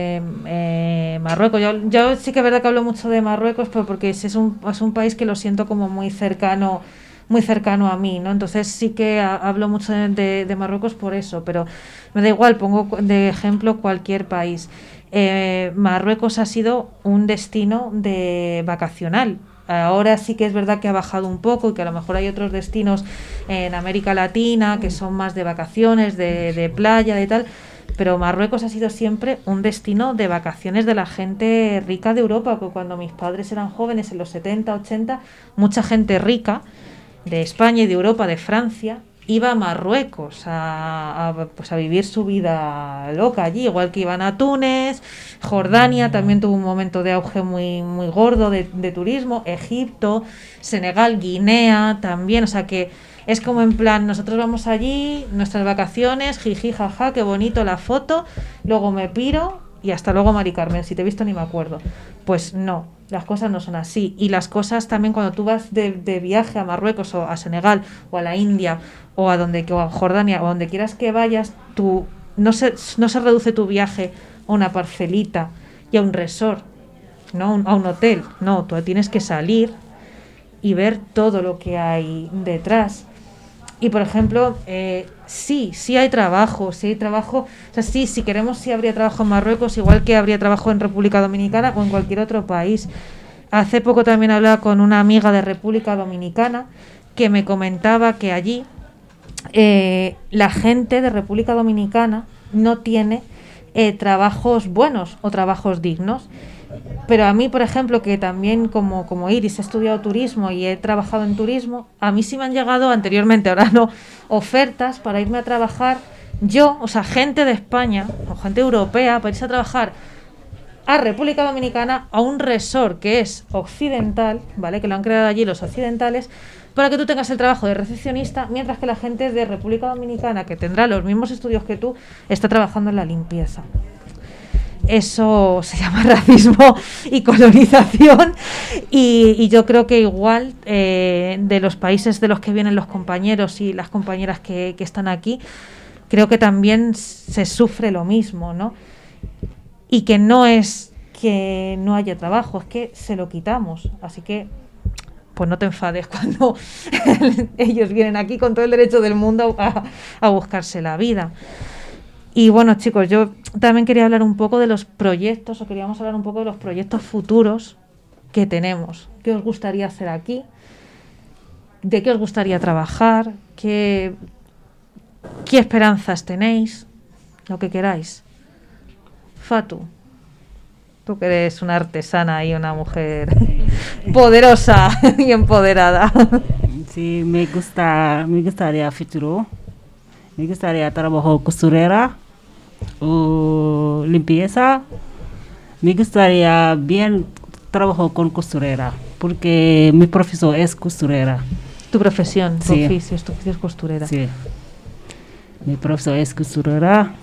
Marruecos. Yo sí que es verdad que hablo mucho de Marruecos, pero porque es un país que lo siento como muy cercano a mí, ¿no? Entonces sí que hablo mucho de Marruecos por eso, pero me da igual, pongo de ejemplo cualquier país. Marruecos ha sido un destino vacacional. Ahora sí que es verdad que ha bajado un poco y que a lo mejor hay otros destinos en América Latina que son más de vacaciones, de playa, de tal, pero Marruecos ha sido siempre un destino de vacaciones de la gente rica de Europa, porque cuando mis padres eran jóvenes en los 70, 80, mucha gente rica de España y de Europa, de Francia, iba a Marruecos a vivir su vida loca allí, igual que iban a Túnez, Jordania también tuvo un momento de auge muy, muy gordo de turismo, Egipto, Senegal, Guinea también, o sea que es como en plan, nosotros vamos allí, nuestras vacaciones, jiji, jaja, qué bonito la foto, luego me piro y hasta luego, Mari Carmen, si te he visto ni me acuerdo. Pues no, las cosas no son así. Y las cosas también cuando tú vas de viaje a Marruecos o a Senegal o a la India o a Jordania o a donde quieras que vayas, tú no se reduce tu viaje a una parcelita y a un resort, no a un hotel. No, tú tienes que salir y ver todo lo que hay detrás. Y por ejemplo, sí hay trabajo, o sea, si queremos, sí habría trabajo en Marruecos, igual que habría trabajo en República Dominicana o en cualquier otro país. Hace poco también hablaba con una amiga de República Dominicana que me comentaba que allí la gente de República Dominicana no tiene trabajos buenos o trabajos dignos. Pero a mí, por ejemplo, que también como Iris he estudiado turismo y he trabajado en turismo, a mí sí me han llegado anteriormente, ahora no, ofertas para irme a trabajar gente de España o gente europea para irse a trabajar a República Dominicana, a un resort que es occidental, ¿vale? Que lo han creado allí los occidentales, para que tú tengas el trabajo de recepcionista, mientras que la gente de República Dominicana, que tendrá los mismos estudios que tú, está trabajando en la limpieza. Eso se llama racismo y colonización, y yo creo que igual de los países de los que vienen los compañeros y las compañeras que están aquí, creo que también se sufre lo mismo, ¿no? Y que no es que no haya trabajo, es que se lo quitamos. Así que, pues no te enfades cuando ellos vienen aquí con todo el derecho del mundo a buscarse la vida. Y bueno, chicos, yo también quería hablar un poco de los proyectos, o queríamos hablar un poco de los proyectos futuros que tenemos. ¿Qué os gustaría hacer aquí? ¿De qué os gustaría trabajar? ¿Qué esperanzas tenéis? Lo que queráis. Fatu, tú que eres una artesana y una mujer poderosa y empoderada. Sí, me gustaría futuro. Me gustaría trabajar costurera o limpieza. Me gustaría bien trabajar con costurera, porque mi profesor es costurera. ¿Tu profesión, tu sí. oficio es costurera? Sí. Mi profesor es costurera.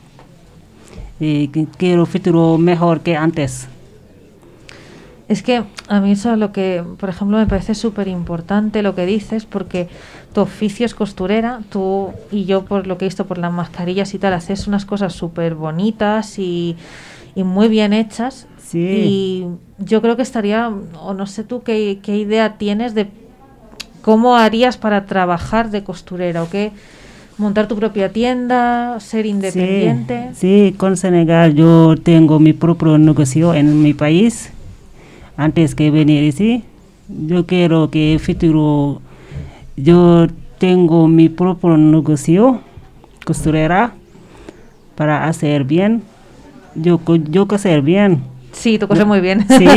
Y quiero futuro mejor que antes. Es que a mí eso es lo que, por ejemplo, me parece súper importante lo que dices, porque tu oficio es costurera, tú y yo, por lo que he visto por las mascarillas y tal, haces unas cosas súper bonitas y muy bien hechas. Sí. Y yo creo que estaría, o no sé tú qué idea tienes de cómo harías para trabajar de costurera, o qué, montar tu propia tienda, ser independiente. Sí, con Senegal yo tengo mi propio negocio en mi país. Antes que venir aquí, yo quiero que en el futuro yo tengo mi propio negocio costurera para hacer bien. Yo coser bien. Sí, tú coses muy bien. Sí,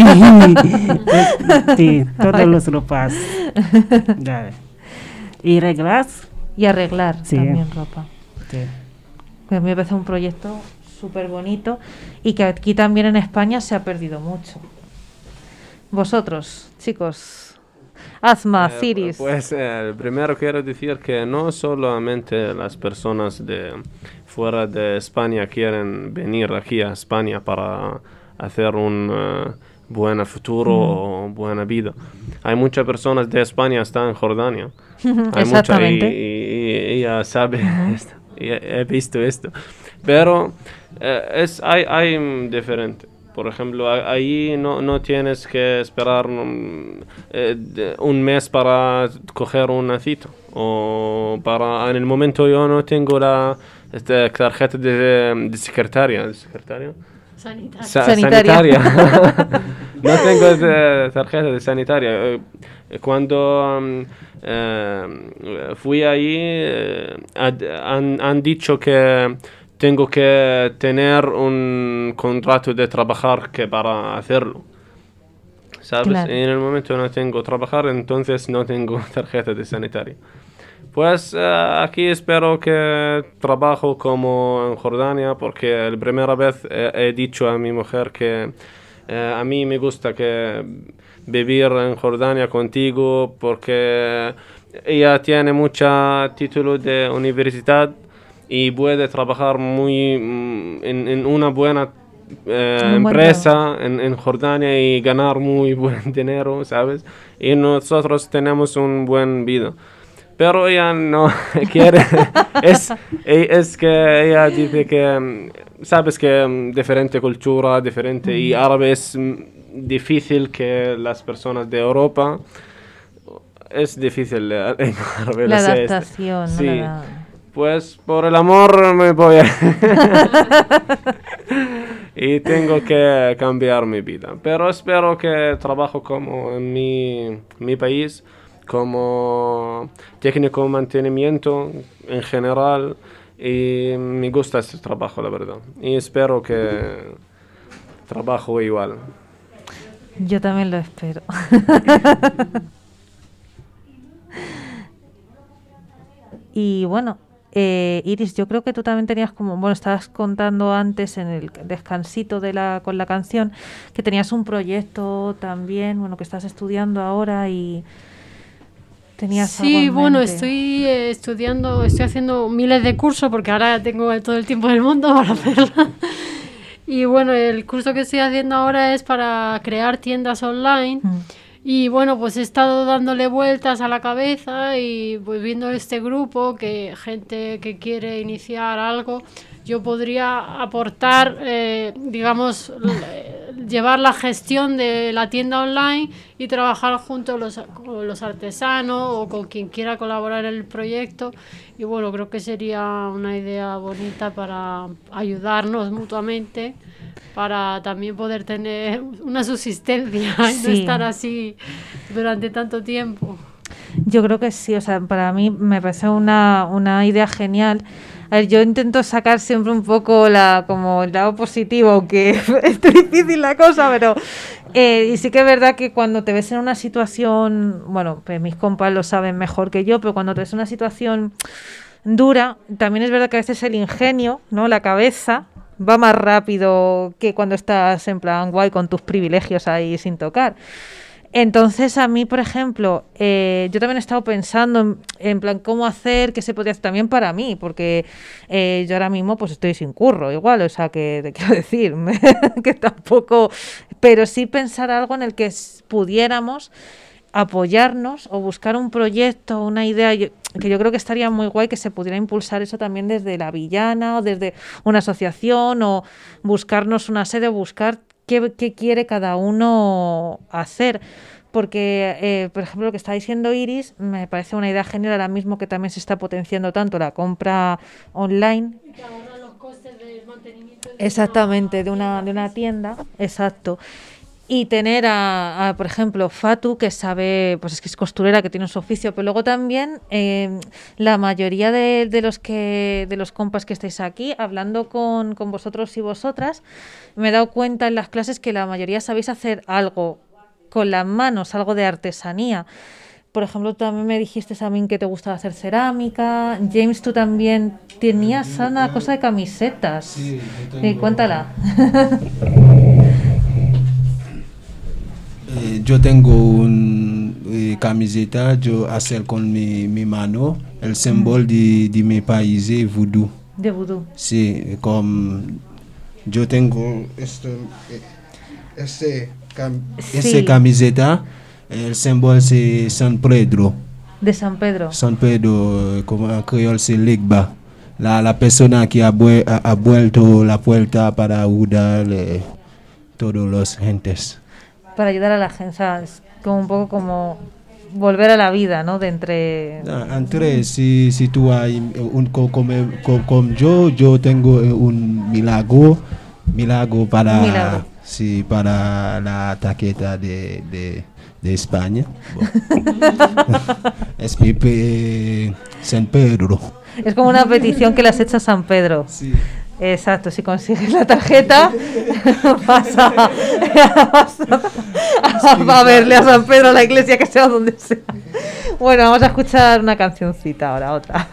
sí, todos los ropas. Y reglas. Y arreglar sí. También ropa. Sí. Pues me parece un proyecto súper bonito y que aquí también en España se ha perdido mucho. Vosotros, chicos, Asma, Ciris. Pues primero quiero decir que no solamente las personas de fuera de España quieren venir aquí a España para hacer un buen futuro o buena vida. Hay muchas personas de España que están en Jordania. Hay mucha, y ella sabe esto, y he visto esto. Pero hay diferente. Por ejemplo, ahí no tienes que esperar un mes para coger una cita. O en el momento yo no tengo la tarjeta de secretaria. Sanitaria. No tengo tarjeta de sanitaria. Cuando fui ahí, han dicho que tengo que tener un contrato de trabajar para hacerlo. ¿Sabes? Claro. En el momento no tengo trabajar, entonces no tengo tarjeta de sanitaria. Pues aquí espero que trabajo como en Jordania, porque la primera vez he dicho a mi mujer que a mí me gusta que vivir en Jordania contigo, porque ella tiene mucho título de universidad y puede trabajar en una buena empresa en Jordania y ganar muy buen dinero, ¿sabes? Y nosotros tenemos un buen vida. Pero ella no quiere, es que ella dice que, sabes que diferente cultura, diferente, y árabe es difícil que las personas de Europa, es difícil en árabe. La adaptación. Sí, pues por el amor me voy a... y tengo que cambiar mi vida. Pero espero que trabajo como en mi país, como técnico de mantenimiento en general, y me gusta este trabajo, la verdad, y espero que trabajo igual. Yo también lo espero. Y bueno, Iris, yo creo que tú también tenías como, bueno, estabas contando antes en el descansito con la canción que tenías un proyecto también, bueno, que estás estudiando ahora y tenías algo Sí, en bueno, mente. estoy estudiando, estoy haciendo miles de cursos porque ahora tengo todo el tiempo del mundo para hacerlo. Y bueno, el curso que estoy haciendo ahora es para crear tiendas online. Y bueno, pues he estado dándole vueltas a la cabeza y pues viendo este grupo, que gente que quiere iniciar algo, yo podría aportar, digamos, llevar la gestión de la tienda online y trabajar junto con los artesanos o con quien quiera colaborar en el proyecto. Y bueno, creo que sería una idea bonita para ayudarnos mutuamente, para también poder tener una subsistencia y no estar así durante tanto tiempo. Yo creo que sí, o sea, para mí me parece una idea genial. A ver, yo intento sacar siempre un poco como el lado positivo, aunque es difícil la cosa, pero y sí que es verdad que cuando te ves en una situación, bueno, pues mis compas lo saben mejor que yo, pero cuando te ves en una situación dura, también es verdad que a veces el ingenio, ¿no? La cabeza va más rápido que cuando estás en plan guay con tus privilegios ahí sin tocar. Entonces a mí, por ejemplo, yo también he estado pensando en plan cómo hacer, qué se podría hacer también para mí, porque yo ahora mismo pues estoy sin curro igual, o sea que te quiero decir que tampoco, pero sí pensar algo en el que pudiéramos apoyarnos o buscar un proyecto, una idea que yo creo que estaría muy guay que se pudiera impulsar eso también desde la Villana o desde una asociación o buscarnos una sede o buscar qué quiere cada uno hacer. Porque, por ejemplo, lo que está diciendo Iris me parece una idea genial ahora mismo que también se está potenciando tanto la compra online. Y que ahorra los costes del mantenimiento. Exactamente, de una tienda, exacto. Y tener por ejemplo, Fatu, que sabe, pues es que es costurera, que tiene su oficio, pero luego también la mayoría de los compas que estáis aquí, hablando con vosotros y vosotras, me he dado cuenta en las clases que la mayoría sabéis hacer algo con las manos, algo de artesanía. Por ejemplo, también me dijiste a mí que te gustaba hacer cerámica. James, tú también tenías una cosa de camisetas. Sí, cuéntala. Yo tengo una camiseta, yo hacer con mi mano el símbolo de mi país, vudú. De vudú. Sí, como yo tengo esta camiseta, el símbolo es San Pedro. De San Pedro. San Pedro, como en creol es Legba. La persona que ha vuelto la puerta para ayudar todos los gentes. Para ayudar a la gente, o sea, es como un poco como volver a la vida, ¿no? De entre si tú hay como yo tengo un milagro para sí, para la tarjeta de España. Es mi San Pedro. Es como una petición que le has hecho a San Pedro. Sí. Exacto, si consigues la tarjeta vas a verle a San Pedro a la iglesia, que sea donde sea. Bueno, vamos a escuchar una cancioncita ahora, otra.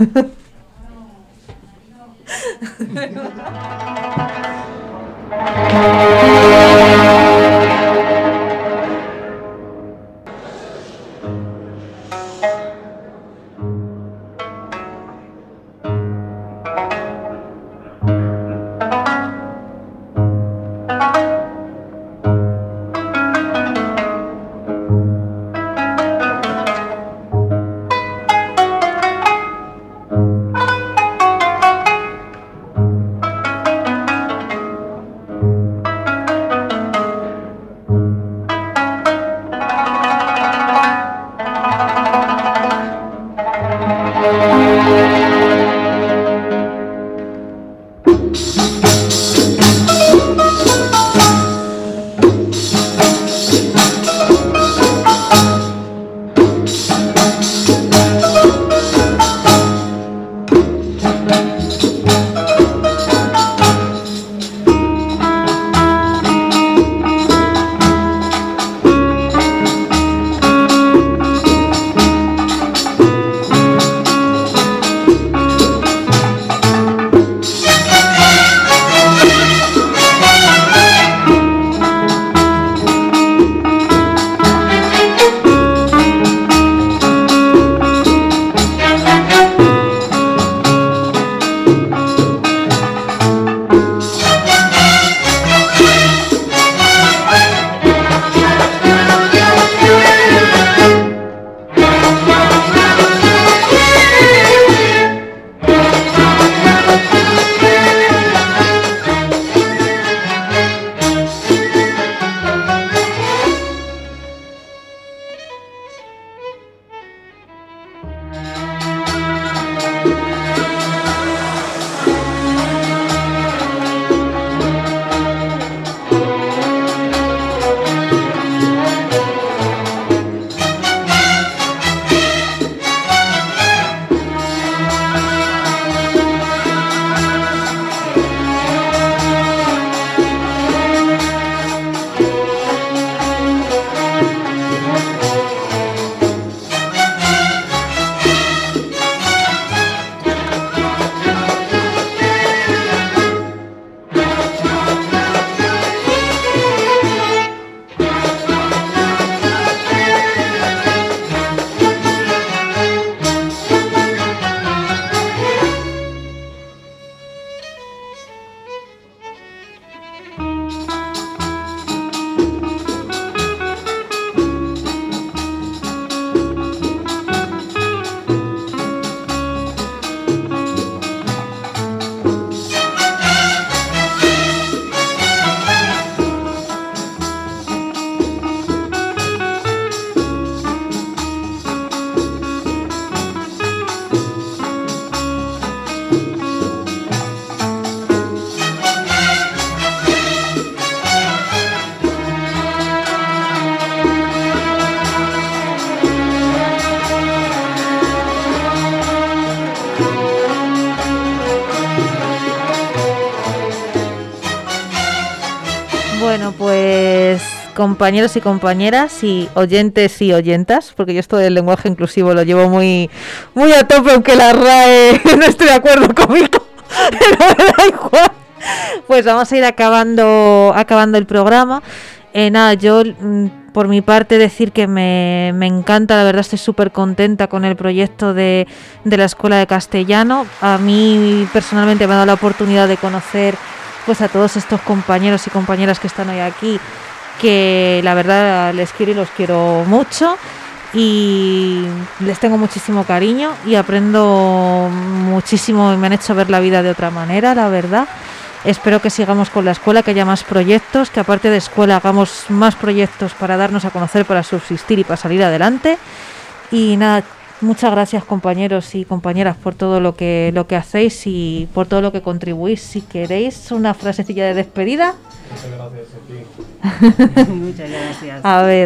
Bueno, pues compañeros y compañeras y oyentes y oyentas, porque yo esto del lenguaje inclusivo lo llevo muy, muy a tope, aunque la RAE no estoy de acuerdo conmigo, pero me da igual. Pues vamos a ir acabando el programa. Nada, yo por mi parte decir que me encanta, la verdad estoy súper contenta con el proyecto de la Escuela de Castellano. A mí personalmente me ha dado la oportunidad de conocer pues a todos estos compañeros y compañeras que están hoy aquí, que la verdad les quiero y los quiero mucho y les tengo muchísimo cariño y aprendo muchísimo y me han hecho ver la vida de otra manera, la verdad. Espero que sigamos con la escuela, que haya más proyectos, que aparte de escuela hagamos más proyectos para darnos a conocer, para subsistir y para salir adelante. Y nada, muchas gracias compañeros y compañeras por todo lo que hacéis y por todo lo que contribuís. Si queréis una frasecilla de despedida. Muchas gracias a ti. Muchas gracias. A ver.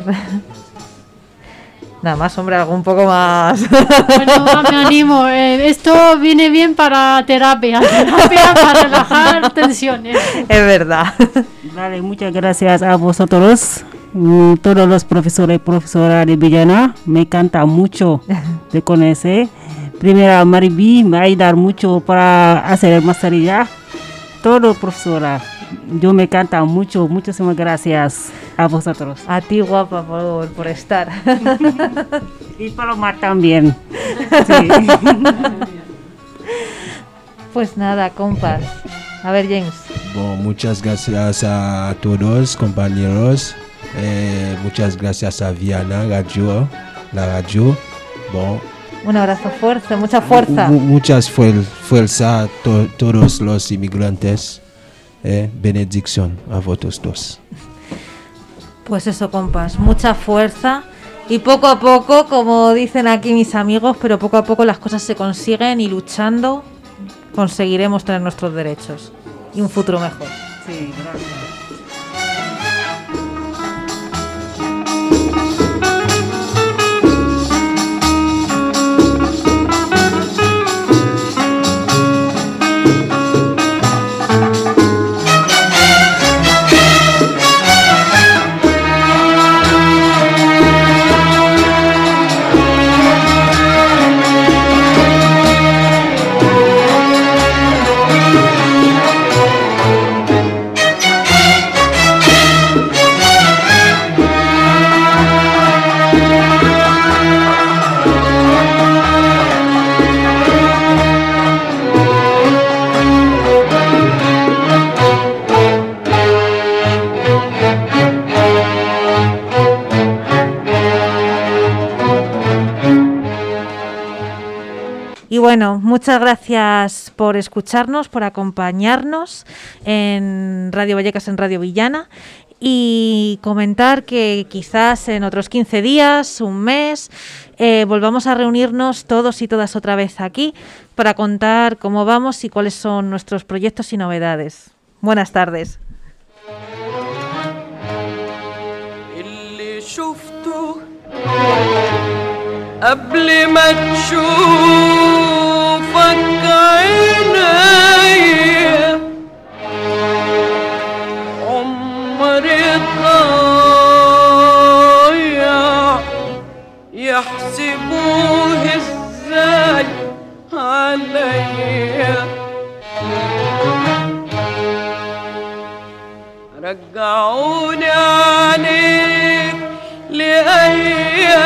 Nada más, hombre, algo un poco más. Bueno, me animo. Esto viene bien para terapia para relajar tensiones. Es verdad. Vale, muchas gracias a vosotros, todos los profesores y profesoras de Villana. Me encanta mucho de conocer. Primero, Mariby me va a ayudar mucho para hacer el máster ya. Todos profesoras. Yo me encanta mucho, muchísimas gracias a vosotros. A ti, guapa, por estar. Y Palomar también. Sí. Pues nada, compas. A ver, James. Bon, muchas gracias a todos, compañeros. Muchas gracias a Viana Radio, la radio. Bon. Un abrazo fuerte, mucha fuerza. Muchas fuerza a todos los inmigrantes. Benedicción a vosotros dos. Pues eso, compas, mucha fuerza y poco a poco, como dicen aquí mis amigos, pero poco a poco las cosas se consiguen y luchando conseguiremos tener nuestros derechos y un futuro mejor. Sí, gracias. Y bueno, muchas gracias por escucharnos, por acompañarnos en Radio Vallecas, en Radio Villana, y comentar que quizás en otros 15 días, un mes, volvamos a reunirnos todos y todas otra vez aquí para contar cómo vamos y cuáles son nuestros proyectos y novedades. Buenas tardes. قبل ما تشوفك عينيا عمري ضايع يحسبوه ازاي عليا رجعوني عليك لأيام